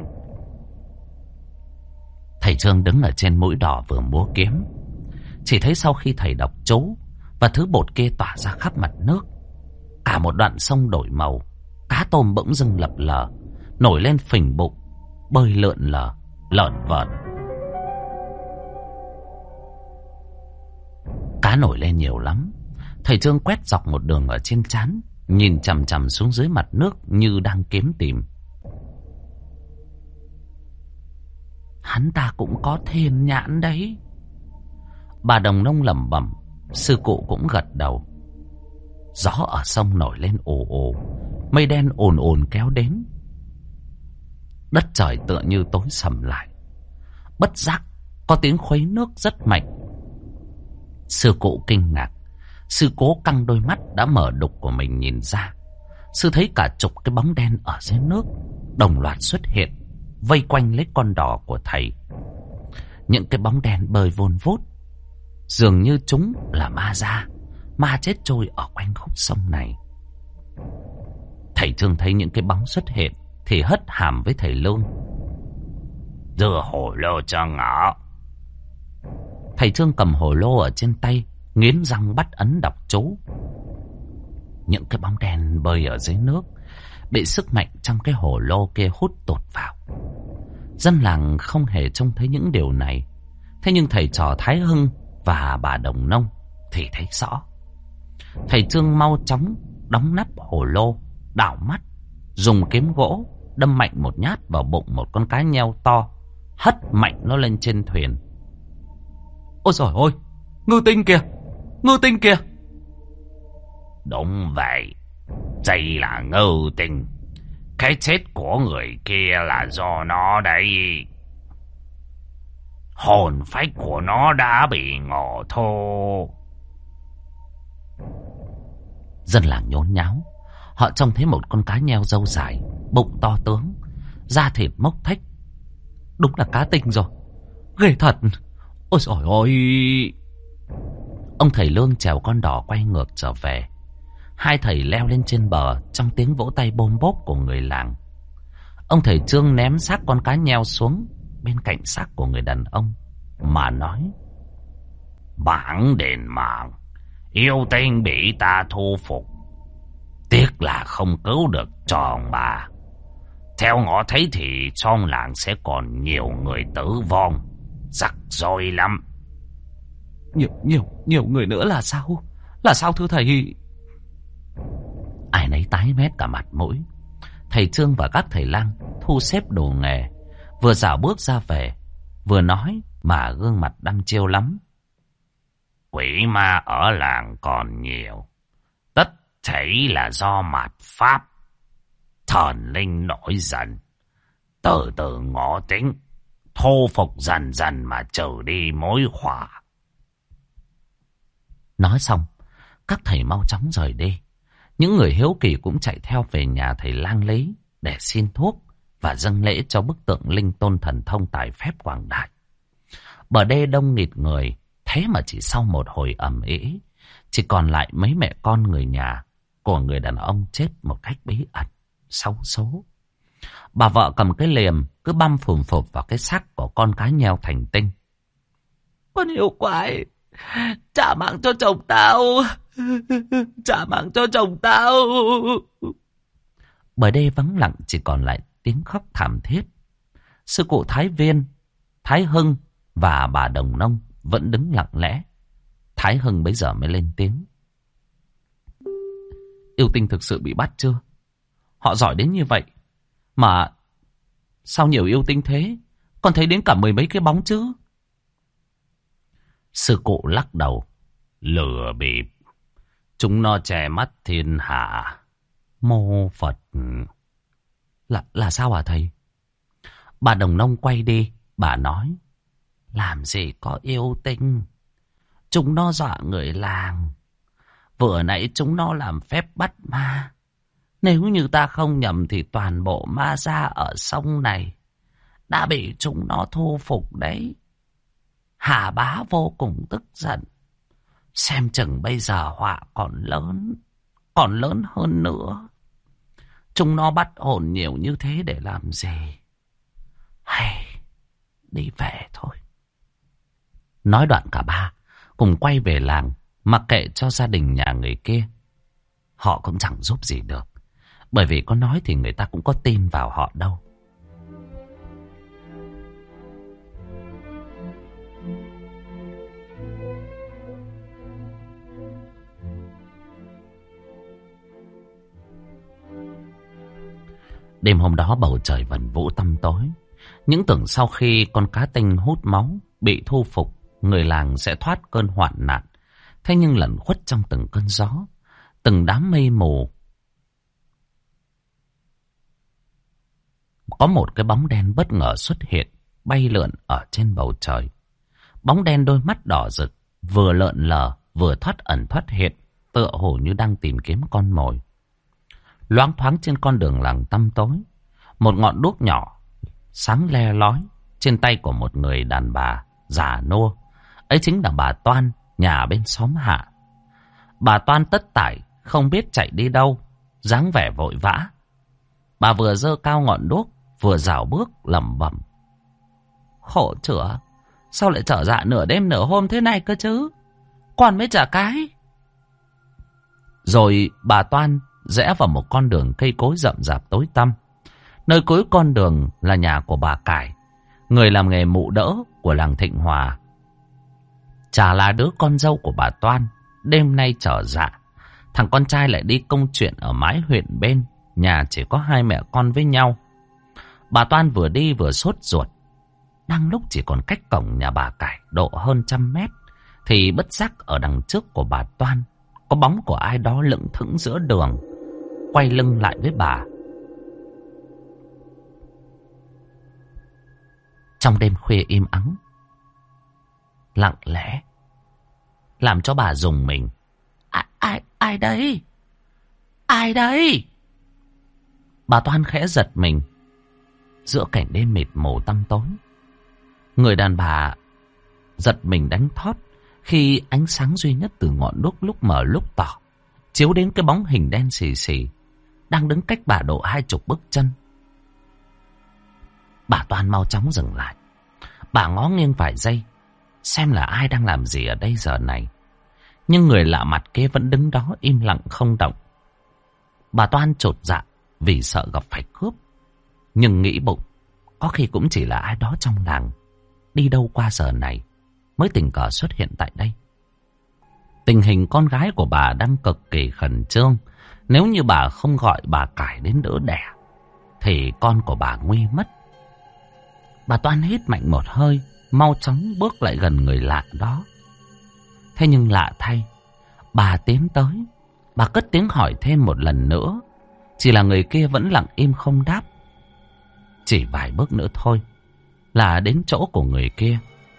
Thầy Trương đứng ở trên mũi đò vừa múa kiếm. Chỉ thấy sau khi thầy đọc chú và thứ bột kia tỏa ra khắp mặt nước, cả một đoạn sông đổi màu. Cá tôm bỗng dưng lập lờ, nổi lên phình bụng, bơi lượn lờ, lợn vợn. Cá nổi lên nhiều lắm. Thầy Trương quét dọc một đường ở trên trán, nhìn chằm chằm xuống dưới mặt nước như đang kiếm tìm. Hắn ta cũng có thiên nhãn đấy. Bà Đồng Nông lẩm bẩm, sư cụ cũng gật đầu. Gió ở sông nổi lên ồ ồ, mây đen ồn ồn kéo đến. Đất trời tựa như tối sầm lại. Bất giác có tiếng khuấy nước rất mạnh. Sư cụ kinh ngạc. Sư cố căng đôi mắt đã mở đục của mình nhìn ra. Sư thấy cả chục cái bóng đen ở dưới nước đồng loạt xuất hiện, vây quanh lấy con đò của thầy. Những cái bóng đen bơi vun vút, dường như chúng là ma da, ma chết trôi ở quanh khúc sông này. Thầy Trương thấy những cái bóng xuất hiện thì hất hàm với thầy Lương. Đưa hồ lô cho ngõ. Thầy Trương cầm hồ lô ở trên tay, nghiến răng bắt ấn đọc chú. Những cái bóng đen bơi ở dưới nước bị sức mạnh trong cái hồ lô kia hút tụt vào. Dân làng không hề trông thấy những điều này. Thế nhưng thầy trò Thái Hưng và bà Đồng Nông thì thấy rõ. Thầy Trương mau chóng đóng nắp hồ lô, đảo mắt, dùng kiếm gỗ đâm mạnh một nhát vào bụng một con cá nheo to, hất mạnh nó lên trên thuyền. Ôi giời ơi, ngư tinh kìa! Ngưu Tinh kìa. Đúng vậy, đây là Ngưu Tinh. Cái chết của người kia là do nó đấy. Hồn phách của nó đã bị ngộ thô. Dân làng nhốn nháo. Họ trông thấy một con cá nheo râu dài, bụng to tướng, da thịt mốc thách. Đúng là cá tinh rồi. Ghê thật. Ôi trời ơi. Ông thầy Lương chèo con đỏ quay ngược trở về. Hai thầy leo lên trên bờ trong tiếng vỗ tay bôm bốp của người làng. Ông thầy Trương ném xác con cá nheo xuống bên cạnh xác của người đàn ông mà nói: Bản đền mạng, yêu tinh bị ta thu phục. Tiếc là không cứu được tròn bà. Theo ngõ thấy thì trong làng sẽ còn nhiều người tử vong. Rắc rối lắm. Nhiều, nhiều, nhiều người nữa là sao? Là sao thưa thầy? Ai nấy tái mét cả mặt mũi. Thầy Trương và các thầy lang thu xếp đồ nghề, vừa dạo bước ra về, vừa nói mà gương mặt đăm chiêu lắm. Quỷ ma ở làng còn nhiều. Tất thảy là do mạt pháp. Thần linh nổi giận. Từ từ ngõ tính. Thu phục dần dần mà trừ đi mối họa. Nói xong, các thầy mau chóng rời đi. Những người hiếu kỳ cũng chạy theo về nhà thầy lang Lý để xin thuốc và dâng lễ cho bức tượng linh tôn thần thông tài phép quảng đại. Bờ đê đông nghịt người, thế mà chỉ sau một hồi ầm ĩ, chỉ còn lại mấy mẹ con người nhà của người đàn ông chết một cách bí ẩn, xấu số. Bà vợ cầm cái liềm cứ băm phùm phụp vào cái xác của con cá nheo thành tinh. Con yêu quái, trả mạng cho chồng tao, trả mạng cho chồng tao. Bờ đê vắng lặng, chỉ còn lại tiếng khóc thảm thiết. Sư cụ Thái Viên, Thái Hưng và bà Đồng Nông vẫn đứng lặng lẽ. Thái Hưng bấy giờ mới lên tiếng: Yêu tinh thực sự bị bắt chưa? Họ giỏi đến như vậy mà sao nhiều yêu tinh thế? Còn thấy đến cả mười mấy cái bóng chứ? Sư cụ lắc đầu: Lừa bịp. Chúng nó che mắt thiên hạ. Mô Phật. Là, là sao hả thầy? Bà Đồng Nông quay đi, bà nói: Làm gì có yêu tinh. Chúng nó dọa người làng. Vừa nãy chúng nó làm phép bắt ma. Nếu như ta không nhầm thì toàn bộ ma gia ở sông này đã bị chúng nó thu phục đấy. Hà bá vô cùng tức giận. Xem chừng bây giờ họa còn lớn, còn lớn hơn nữa. Chúng nó bắt hồn nhiều như thế để làm gì? Hay đi về thôi. Nói đoạn cả ba cùng quay về làng, mặc kệ cho gia đình nhà người kia. Họ cũng chẳng giúp gì được, bởi vì có nói thì người ta cũng có tin vào họ đâu. Đêm hôm đó bầu trời vần vũ tăm tối. Những tưởng sau khi con cá tinh hút máu bị thu phục, người làng sẽ thoát cơn hoạn nạn. Thế nhưng lẩn khuất trong từng cơn gió, từng đám mây mù, có một cái bóng đen bất ngờ xuất hiện, bay lượn ở trên bầu trời. Bóng đen đôi mắt đỏ rực, vừa lượn lờ, vừa thoát ẩn thoát hiện, tựa hồ như đang tìm kiếm con mồi. Loáng thoáng trên con đường làng tăm tối, một ngọn đuốc nhỏ sáng le lói trên tay của một người đàn bà già nua. Ấy chính là bà Toan, nhà bên xóm hạ. Bà Toan tất tải, không biết chạy đi đâu, dáng vẻ vội vã. Bà vừa giơ cao ngọn đuốc, vừa rảo bước lẩm bẩm: Khổ chữa, sao lại trở dạ nửa đêm nửa hôm thế này cơ chứ? Còn mới trả cái. Rồi bà Toan rẽ vào một con đường cây cối rậm rạp tối tăm. Nơi cuối con đường là nhà của bà Cải, người làm nghề mụ đỡ của làng Thịnh Hòa. Chả là đứa con dâu của bà Toan đêm nay trở dạ. Thằng con trai lại đi công chuyện ở mái huyện bên, nhà chỉ có hai mẹ con với nhau. Bà Toan vừa đi vừa sốt ruột. Đang lúc chỉ còn cách cổng nhà bà Cải độ hơn trăm mét thì bất giác ở đằng trước của bà Toan có bóng của ai đó lững thững giữa đường, quay lưng lại với bà. Trong đêm khuya im ắng, lặng lẽ, làm cho bà rùng mình. Ai, ai, ai đấy? Ai đấy? Bà Toan khẽ giật mình. Giữa cảnh đêm mịt mù tăm tối, người đàn bà giật mình đánh thót khi ánh sáng duy nhất từ ngọn đuốc lúc mờ lúc tỏ chiếu đến cái bóng hình đen xì xì đang đứng cách bà độ hai chục bước chân. Bà Toan mau chóng dừng lại. Bà ngó nghiêng vài giây xem là ai đang làm gì ở đây giờ này. Nhưng người lạ mặt kia vẫn đứng đó im lặng không động. Bà Toan chột dạ vì sợ gặp phải cướp, nhưng nghĩ bụng có khi cũng chỉ là ai đó trong làng đi đâu qua giờ này mới tình cờ xuất hiện tại đây. Tình hình con gái của bà đang cực kỳ khẩn trương. Nếu như bà không gọi bà cải đến đỡ đẻ thì con của bà nguy mất. Bà Toan hít mạnh một hơi, mau chóng bước lại gần người lạ đó. Thế nhưng lạ thay, bà tiến tới, bà cất tiếng hỏi thêm một lần nữa. Chỉ là người kia vẫn lặng im không đáp. Chỉ vài bước nữa thôi là đến chỗ của người kia.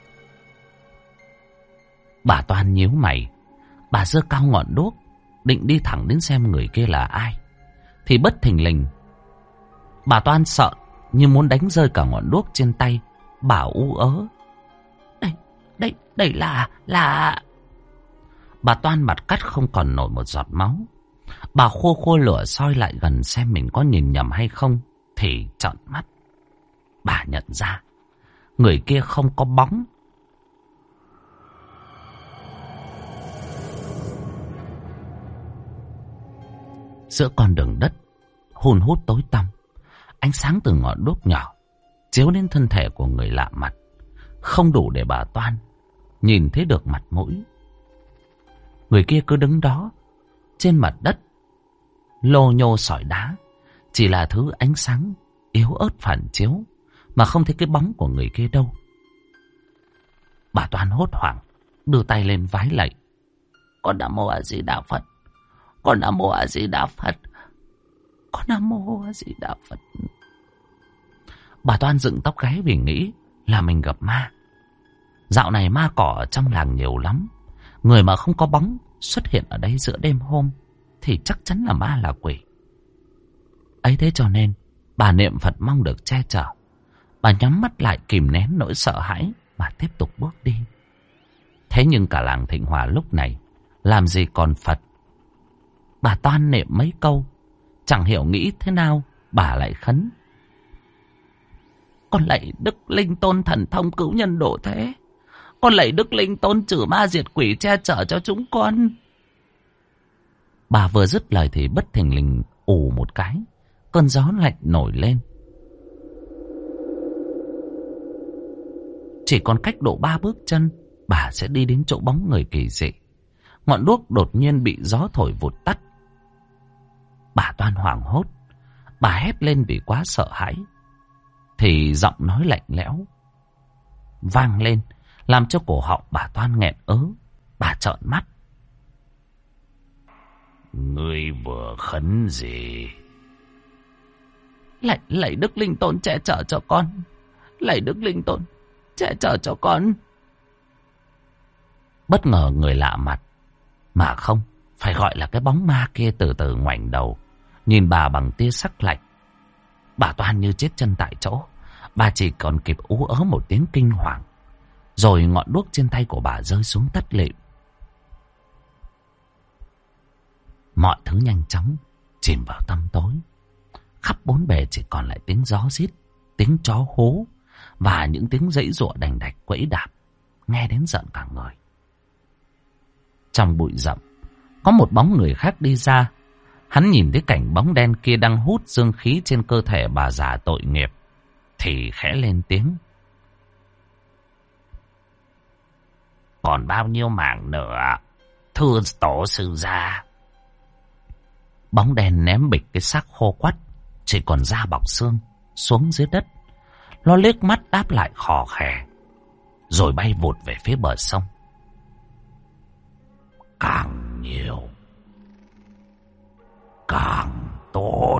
Bà Toan nhíu mày. Bà giơ cao ngọn đuốc, định đi thẳng đến xem người kia là ai. Thì bất thình lình, bà Toan sợ như muốn đánh rơi cả ngọn đuốc trên tay. Bà u ớ. Đây, đây, đây là, là... Bà Toan mặt cắt không còn nổi một giọt máu. Bà khua khua lửa soi lại gần xem mình có nhìn nhầm hay không. Thì trợn mắt. Bà nhận ra người kia không có bóng. Giữa con đường đất hun hút tối tăm, ánh sáng từ ngọn đuốc nhỏ chiếu đến thân thể của người lạ mặt, không đủ để bà Toan nhìn thấy được mặt mũi. Người kia cứ đứng đó trên mặt đất, lô nhô sỏi đá, chỉ là thứ ánh sáng yếu ớt phản chiếu, mà không thấy cái bóng của người kia đâu. Bà Toan hốt hoảng đưa tay lên vái lạy. Con Nam Mô A Di Đà Phật, con Nam Mô A Di Đà Phật, con Nam Mô A Di Đà Phật. Bà Toan dựng tóc gáy vì nghĩ là mình gặp ma. Dạo này ma cỏ ở trong làng nhiều lắm. Người mà không có bóng xuất hiện ở đây giữa đêm hôm thì chắc chắn là ma là quỷ. Ấy thế cho nên bà niệm Phật mong được che chở. Bà nhắm mắt lại kìm nén nỗi sợ hãi mà tiếp tục bước đi. Thế nhưng cả làng Thịnh Hòa lúc này làm gì còn Phật. Bà Toan niệm mấy câu, chẳng hiểu nghĩ thế nào bà lại khấn. Con lạy Đức Linh Tôn thần thông cứu nhân độ thế. Con lạy Đức Linh Tôn trừ ma diệt quỷ che chở cho chúng con. Bà vừa dứt lời thì bất thình lình ù một cái, cơn gió lạnh nổi lên. Chỉ còn cách độ ba bước chân, bà sẽ đi đến chỗ bóng người kỳ dị. Ngọn đuốc đột nhiên bị gió thổi vụt tắt. Bà Toan hoảng hốt, bà hét lên vì quá sợ hãi. Thì giọng nói lạnh lẽo vang lên, làm cho cổ họng bà Toan nghẹn ớ. Bà trợn mắt. Ngươi vừa khấn gì? Lạy, lạy Đức Linh Tôn che chở cho con. Lạy Đức Linh Tôn che chở cho con. Bất ngờ người lạ mặt, mà không, phải gọi là cái bóng ma kia từ từ ngoảnh đầu, nhìn bà bằng tia sắc lạnh. Bà Toan như chết chân tại chỗ. Bà chỉ còn kịp ú ớ một tiếng kinh hoàng, rồi ngọn đuốc trên tay của bà rơi xuống tắt lịm. Mọi thứ nhanh chóng chìm vào tăm tối. Khắp bốn bề chỉ còn lại tiếng gió rít, tiếng chó hú và những tiếng giãy giụa đành đạch quẫy đạp, nghe đến giận cả người. Trong bụi rậm có một bóng người khác đi ra. Hắn nhìn thấy cảnh bóng đen kia đang hút dương khí trên cơ thể bà già tội nghiệp thì khẽ lên tiếng. Còn bao nhiêu mảng nữa, thưa tổ sư gia? Bóng đen ném bịch cái xác khô quắt, chỉ còn da bọc xương, xuống dưới đất. Nó liếc mắt đáp lại khò khè, rồi bay vụt về phía bờ sông. càng nhiều càng tốt.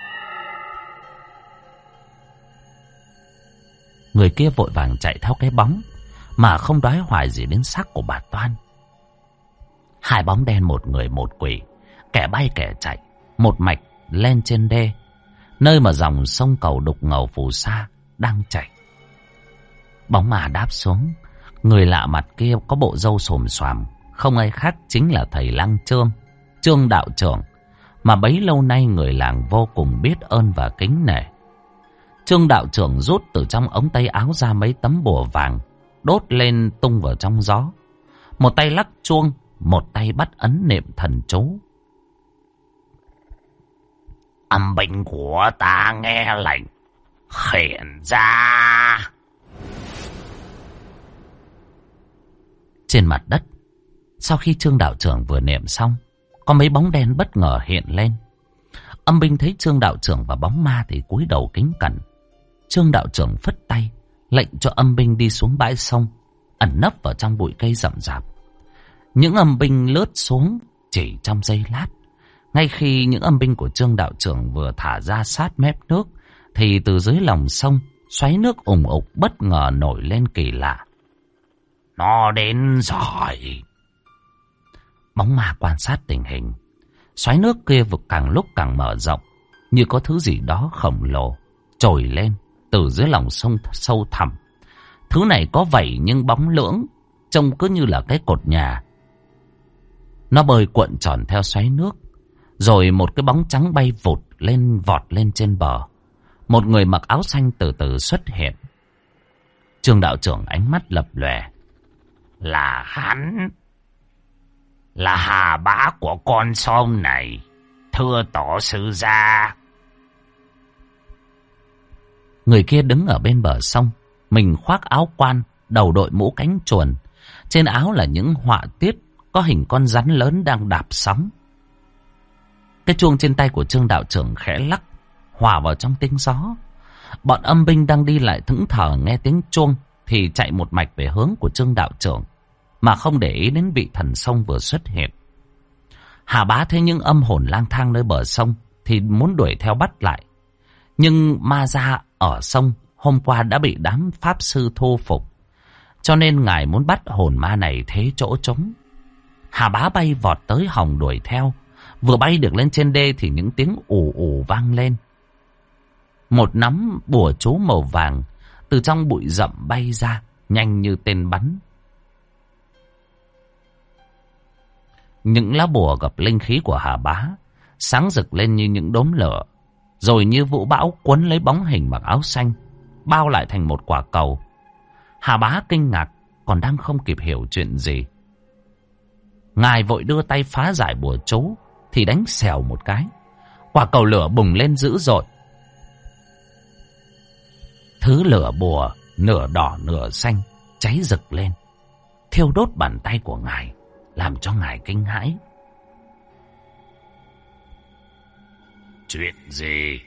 Người kia vội vàng chạy theo cái bóng mà không đoái hoài gì đến xác của bà Toan. Hai bóng đen, một người một quỷ, kẻ bay kẻ chạy, một mạch lên trên đê, nơi mà dòng sông Cầu đục ngầu phù sa đang chảy. Bóng ma đáp xuống, người lạ mặt kia có bộ râu xồm xoàm, không ai khác chính là thầy Lăng Trương, Trương đạo trưởng, mà bấy lâu nay người làng vô cùng biết ơn và kính nể. Trương đạo trưởng rút từ trong ống tay áo ra mấy tấm bùa vàng, đốt lên tung vào trong gió. Một tay lắc chuông, một tay bắt ấn niệm thần chú. Âm binh của ta nghe lệnh hiện ra. Trên mặt đất, sau khi Trương đạo trưởng vừa niệm xong, có mấy bóng đen bất ngờ hiện lên. Âm binh thấy Trương đạo trưởng và bóng ma thì cúi đầu kính cẩn. Trương đạo trưởng phất tay, lệnh cho âm binh đi xuống bãi sông, ẩn nấp vào trong bụi cây rậm rạp. Những âm binh lướt xuống chỉ trong giây lát. Ngay khi những âm binh của Trương đạo trưởng vừa thả ra sát mép nước, thì từ dưới lòng sông, xoáy nước ùng ục bất ngờ nổi lên kỳ lạ. Nó đến rồi. Bóng ma quan sát tình hình. Xoáy nước kia vực càng lúc càng mở rộng, như có thứ gì đó khổng lồ trồi lên từ dưới lòng sông sâu thẳm. Thứ này có vảy nhưng bóng lưỡng, trông cứ như là cái cột nhà. Nó bơi cuộn tròn theo xoáy nước, rồi một cái bóng trắng bay vụt lên, vọt lên trên bờ. Một người mặc áo xanh từ từ xuất hiện. Trương đạo trưởng ánh mắt lập lòe. Là hắn. Là Hà Bá của con sông này, thưa tổ sư gia. Người kia đứng ở bên bờ sông, mình khoác áo quan, đầu đội mũ cánh chuồn. Trên áo là những họa tiết có hình con rắn lớn đang đạp sóng. Cái chuông trên tay của Trương đạo trưởng khẽ lắc, hòa vào trong tiếng gió. Bọn âm binh đang đi lại thẫn thờ nghe tiếng chuông thì chạy một mạch về hướng của Trương đạo trưởng, mà không để ý đến vị thần sông vừa xuất hiện. Hà Bá thấy những âm hồn lang thang nơi bờ sông thì muốn đuổi theo bắt lại. Nhưng ma gia ở sông hôm qua đã bị đám pháp sư thu phục, cho nên ngài muốn bắt hồn ma này thế chỗ trống. Hà Bá bay vọt tới hòng đuổi theo. Vừa bay được lên trên đê thì những tiếng ù ù vang lên. Một nắm bùa chú màu vàng từ trong bụi rậm bay ra, nhanh như tên bắn. Những lá bùa gặp linh khí của Hà Bá sáng rực lên như những đốm lửa, rồi như vũ bão cuốn lấy bóng hình mặc áo xanh, bao lại thành một quả cầu. Hà Bá kinh ngạc, còn đang không kịp hiểu chuyện gì. Ngài vội đưa tay phá giải bùa chú, thì đánh xèo một cái, quả cầu lửa bùng lên dữ dội. Thứ lửa bùa nửa đỏ nửa xanh cháy rực lên, thiêu đốt bàn tay của ngài, làm cho ngài kinh hãi. Chuyện gì?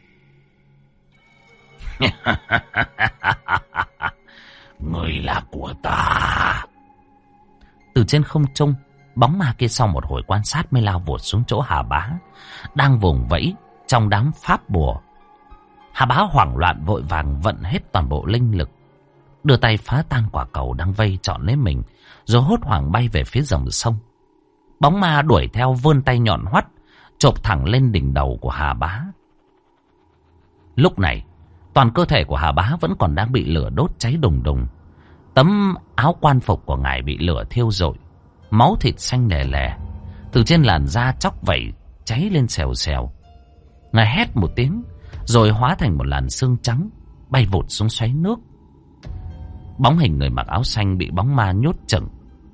Người là của ta. Từ trên không trung, bóng ma kia sau một hồi quan sát mới lao vụt xuống chỗ Hà Bá đang vùng vẫy trong đám pháp bùa. Hà Bá hoảng loạn vội vàng vận hết toàn bộ linh lực, đưa tay phá tan quả cầu đang vây trọn lấy mình, rồi hốt hoảng bay về phía dòng sông. Bóng ma đuổi theo vươn tay nhọn hoắt, chộp thẳng lên đỉnh đầu của Hà Bá. Lúc này, toàn cơ thể của Hà Bá vẫn còn đang bị lửa đốt cháy đùng đùng. Tấm áo quan phục của ngài bị lửa thiêu rụi, máu thịt xanh lè lè, từ trên làn da chóc vẩy cháy lên xèo xèo. Ngài hét một tiếng, rồi hóa thành một làn xương trắng, bay vụt xuống xoáy nước. Bóng hình người mặc áo xanh bị bóng ma nhốt chừng.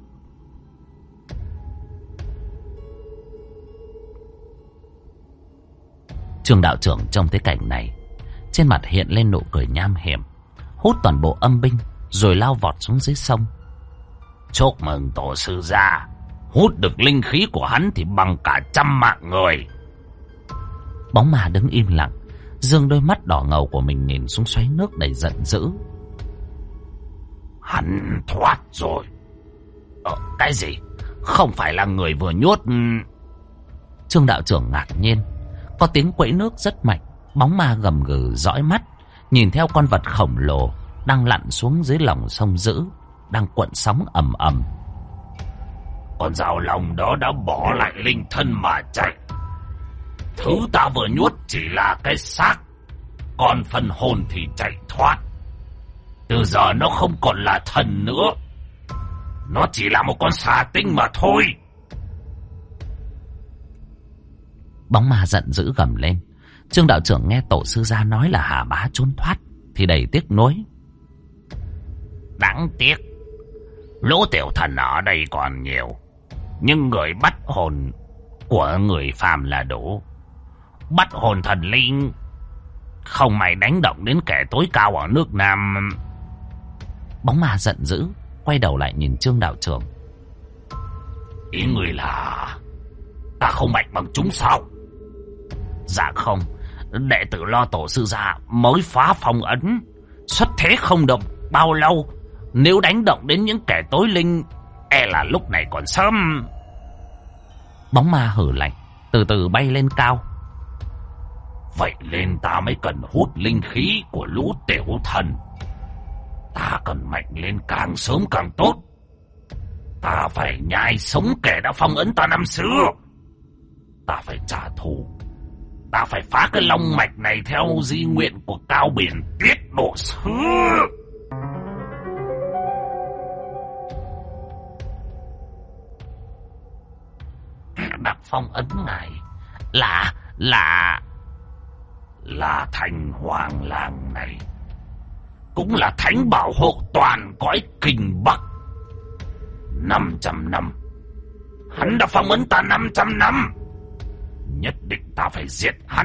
Trương đạo trưởng trông thấy cảnh này, trên mặt hiện lên nụ cười nham hiểm, hút toàn bộ âm binh rồi lao vọt xuống dưới sông. Chúc mừng tổ sư gia, hút được linh khí của hắn thì bằng cả trăm mạng người. Bóng ma đứng im lặng, dương đôi mắt đỏ ngầu của mình nhìn xuống xoáy nước đầy giận dữ. Hắn thoát rồi. Ờ, cái gì? Không phải là người vừa nhốt. Trương đạo trưởng ngạc nhiên. Có tiếng quẫy nước rất mạnh. Bóng ma gầm gừ dõi mắt, nhìn theo con vật khổng lồ đang lặn xuống dưới lòng sông dữ, đang cuộn sóng ầm ầm. Con dao long đó đã bỏ lại linh thân mà chạy. Thứ ta vừa nhốt chỉ là cái xác, còn phần hồn thì chạy thoát. Từ giờ nó không còn là thần nữa, nó chỉ là một con xà tinh mà thôi. Bóng ma giận dữ gầm lên. Trương đạo trưởng nghe tổ sư gia nói là Hà Bá trốn thoát thì đầy tiếc nuối. Đáng tiếc, lũ tiểu thần ở đây còn nhiều, nhưng người bắt hồn của người phàm là đủ. Bắt hồn thần linh không mày đánh động đến kẻ tối cao ở nước Nam. Bóng ma giận dữ quay đầu lại nhìn Trương đạo trưởng. Ý người là ta không mạnh bằng chúng sao? Dạ không, đệ tử lo tổ sư gia mới phá phong ấn, xuất thế không được bao lâu. Nếu đánh động đến những kẻ tối linh, e là lúc này còn sớm. Bóng ma hử lạnh, từ từ bay lên cao. Vậy nên ta mới cần hút linh khí của lũ tiểu thần. Ta cần mạnh lên càng sớm càng tốt. Ta phải nhai sống kẻ đã phong ấn ta năm xưa. Ta phải trả thù. Ta phải phá cái long mạch này theo di nguyện của Cao Biển Tiết Độ Sứ. Kẻ đặt phong ấn ngài là là là Thành Hoàng làng này, cũng là thánh bảo hộ toàn cõi Kinh Bắc. Năm trăm năm, hắn đã phong ấn ta năm trăm năm. Nhất định ta phải giết hắn.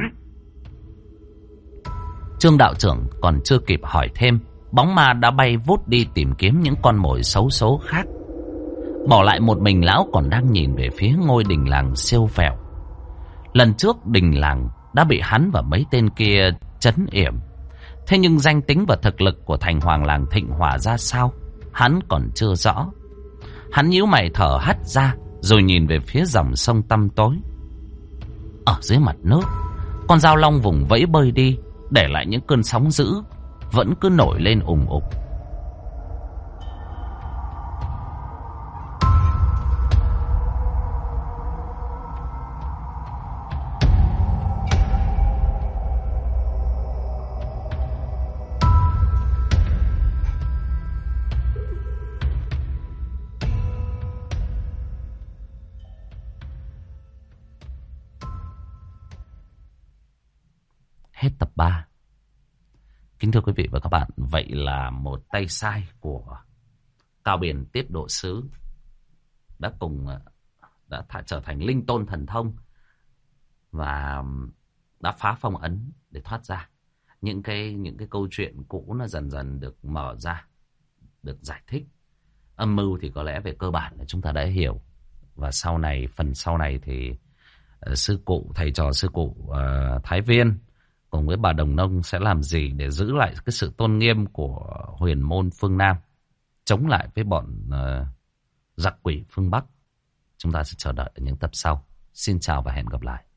Trương đạo trưởng còn chưa kịp hỏi thêm, bóng ma đã bay vút đi tìm kiếm những con mồi xấu số khác, bỏ lại một mình lão còn đang nhìn về phía ngôi đình làng siêu vẹo. Lần trước đình làng đã bị hắn và mấy tên kia trấn yểm, thế nhưng danh tính và thực lực của Thành Hoàng làng Thịnh Hỏa ra sao hắn còn chưa rõ. Hắn nhíu mày thở hắt ra, rồi nhìn về phía dòng sông tăm tối. Ở dưới mặt nước, con dao long vùng vẫy bơi đi, để lại những cơn sóng dữ vẫn cứ nổi lên ùng ục. Hết tập ba. Kính thưa quý vị và các bạn, vậy là một tay sai của Cao Biển Tiết Độ Sứ đã cùng đã trở thành linh tôn thần thông và đã phá phong ấn để thoát ra. Những cái những cái câu chuyện cũ nó dần dần được mở ra, được giải thích. Âm mưu thì có lẽ về cơ bản là chúng ta đã hiểu, và sau này phần sau này thì uh, sư cụ thầy trò sư cụ uh, Thái Viên cùng với bà Đồng Nông sẽ làm gì để giữ lại cái sự tôn nghiêm của huyền môn phương Nam, chống lại với bọn uh, giặc quỷ phương Bắc. Chúng ta sẽ chờ đợi ở những tập sau. Xin chào và hẹn gặp lại.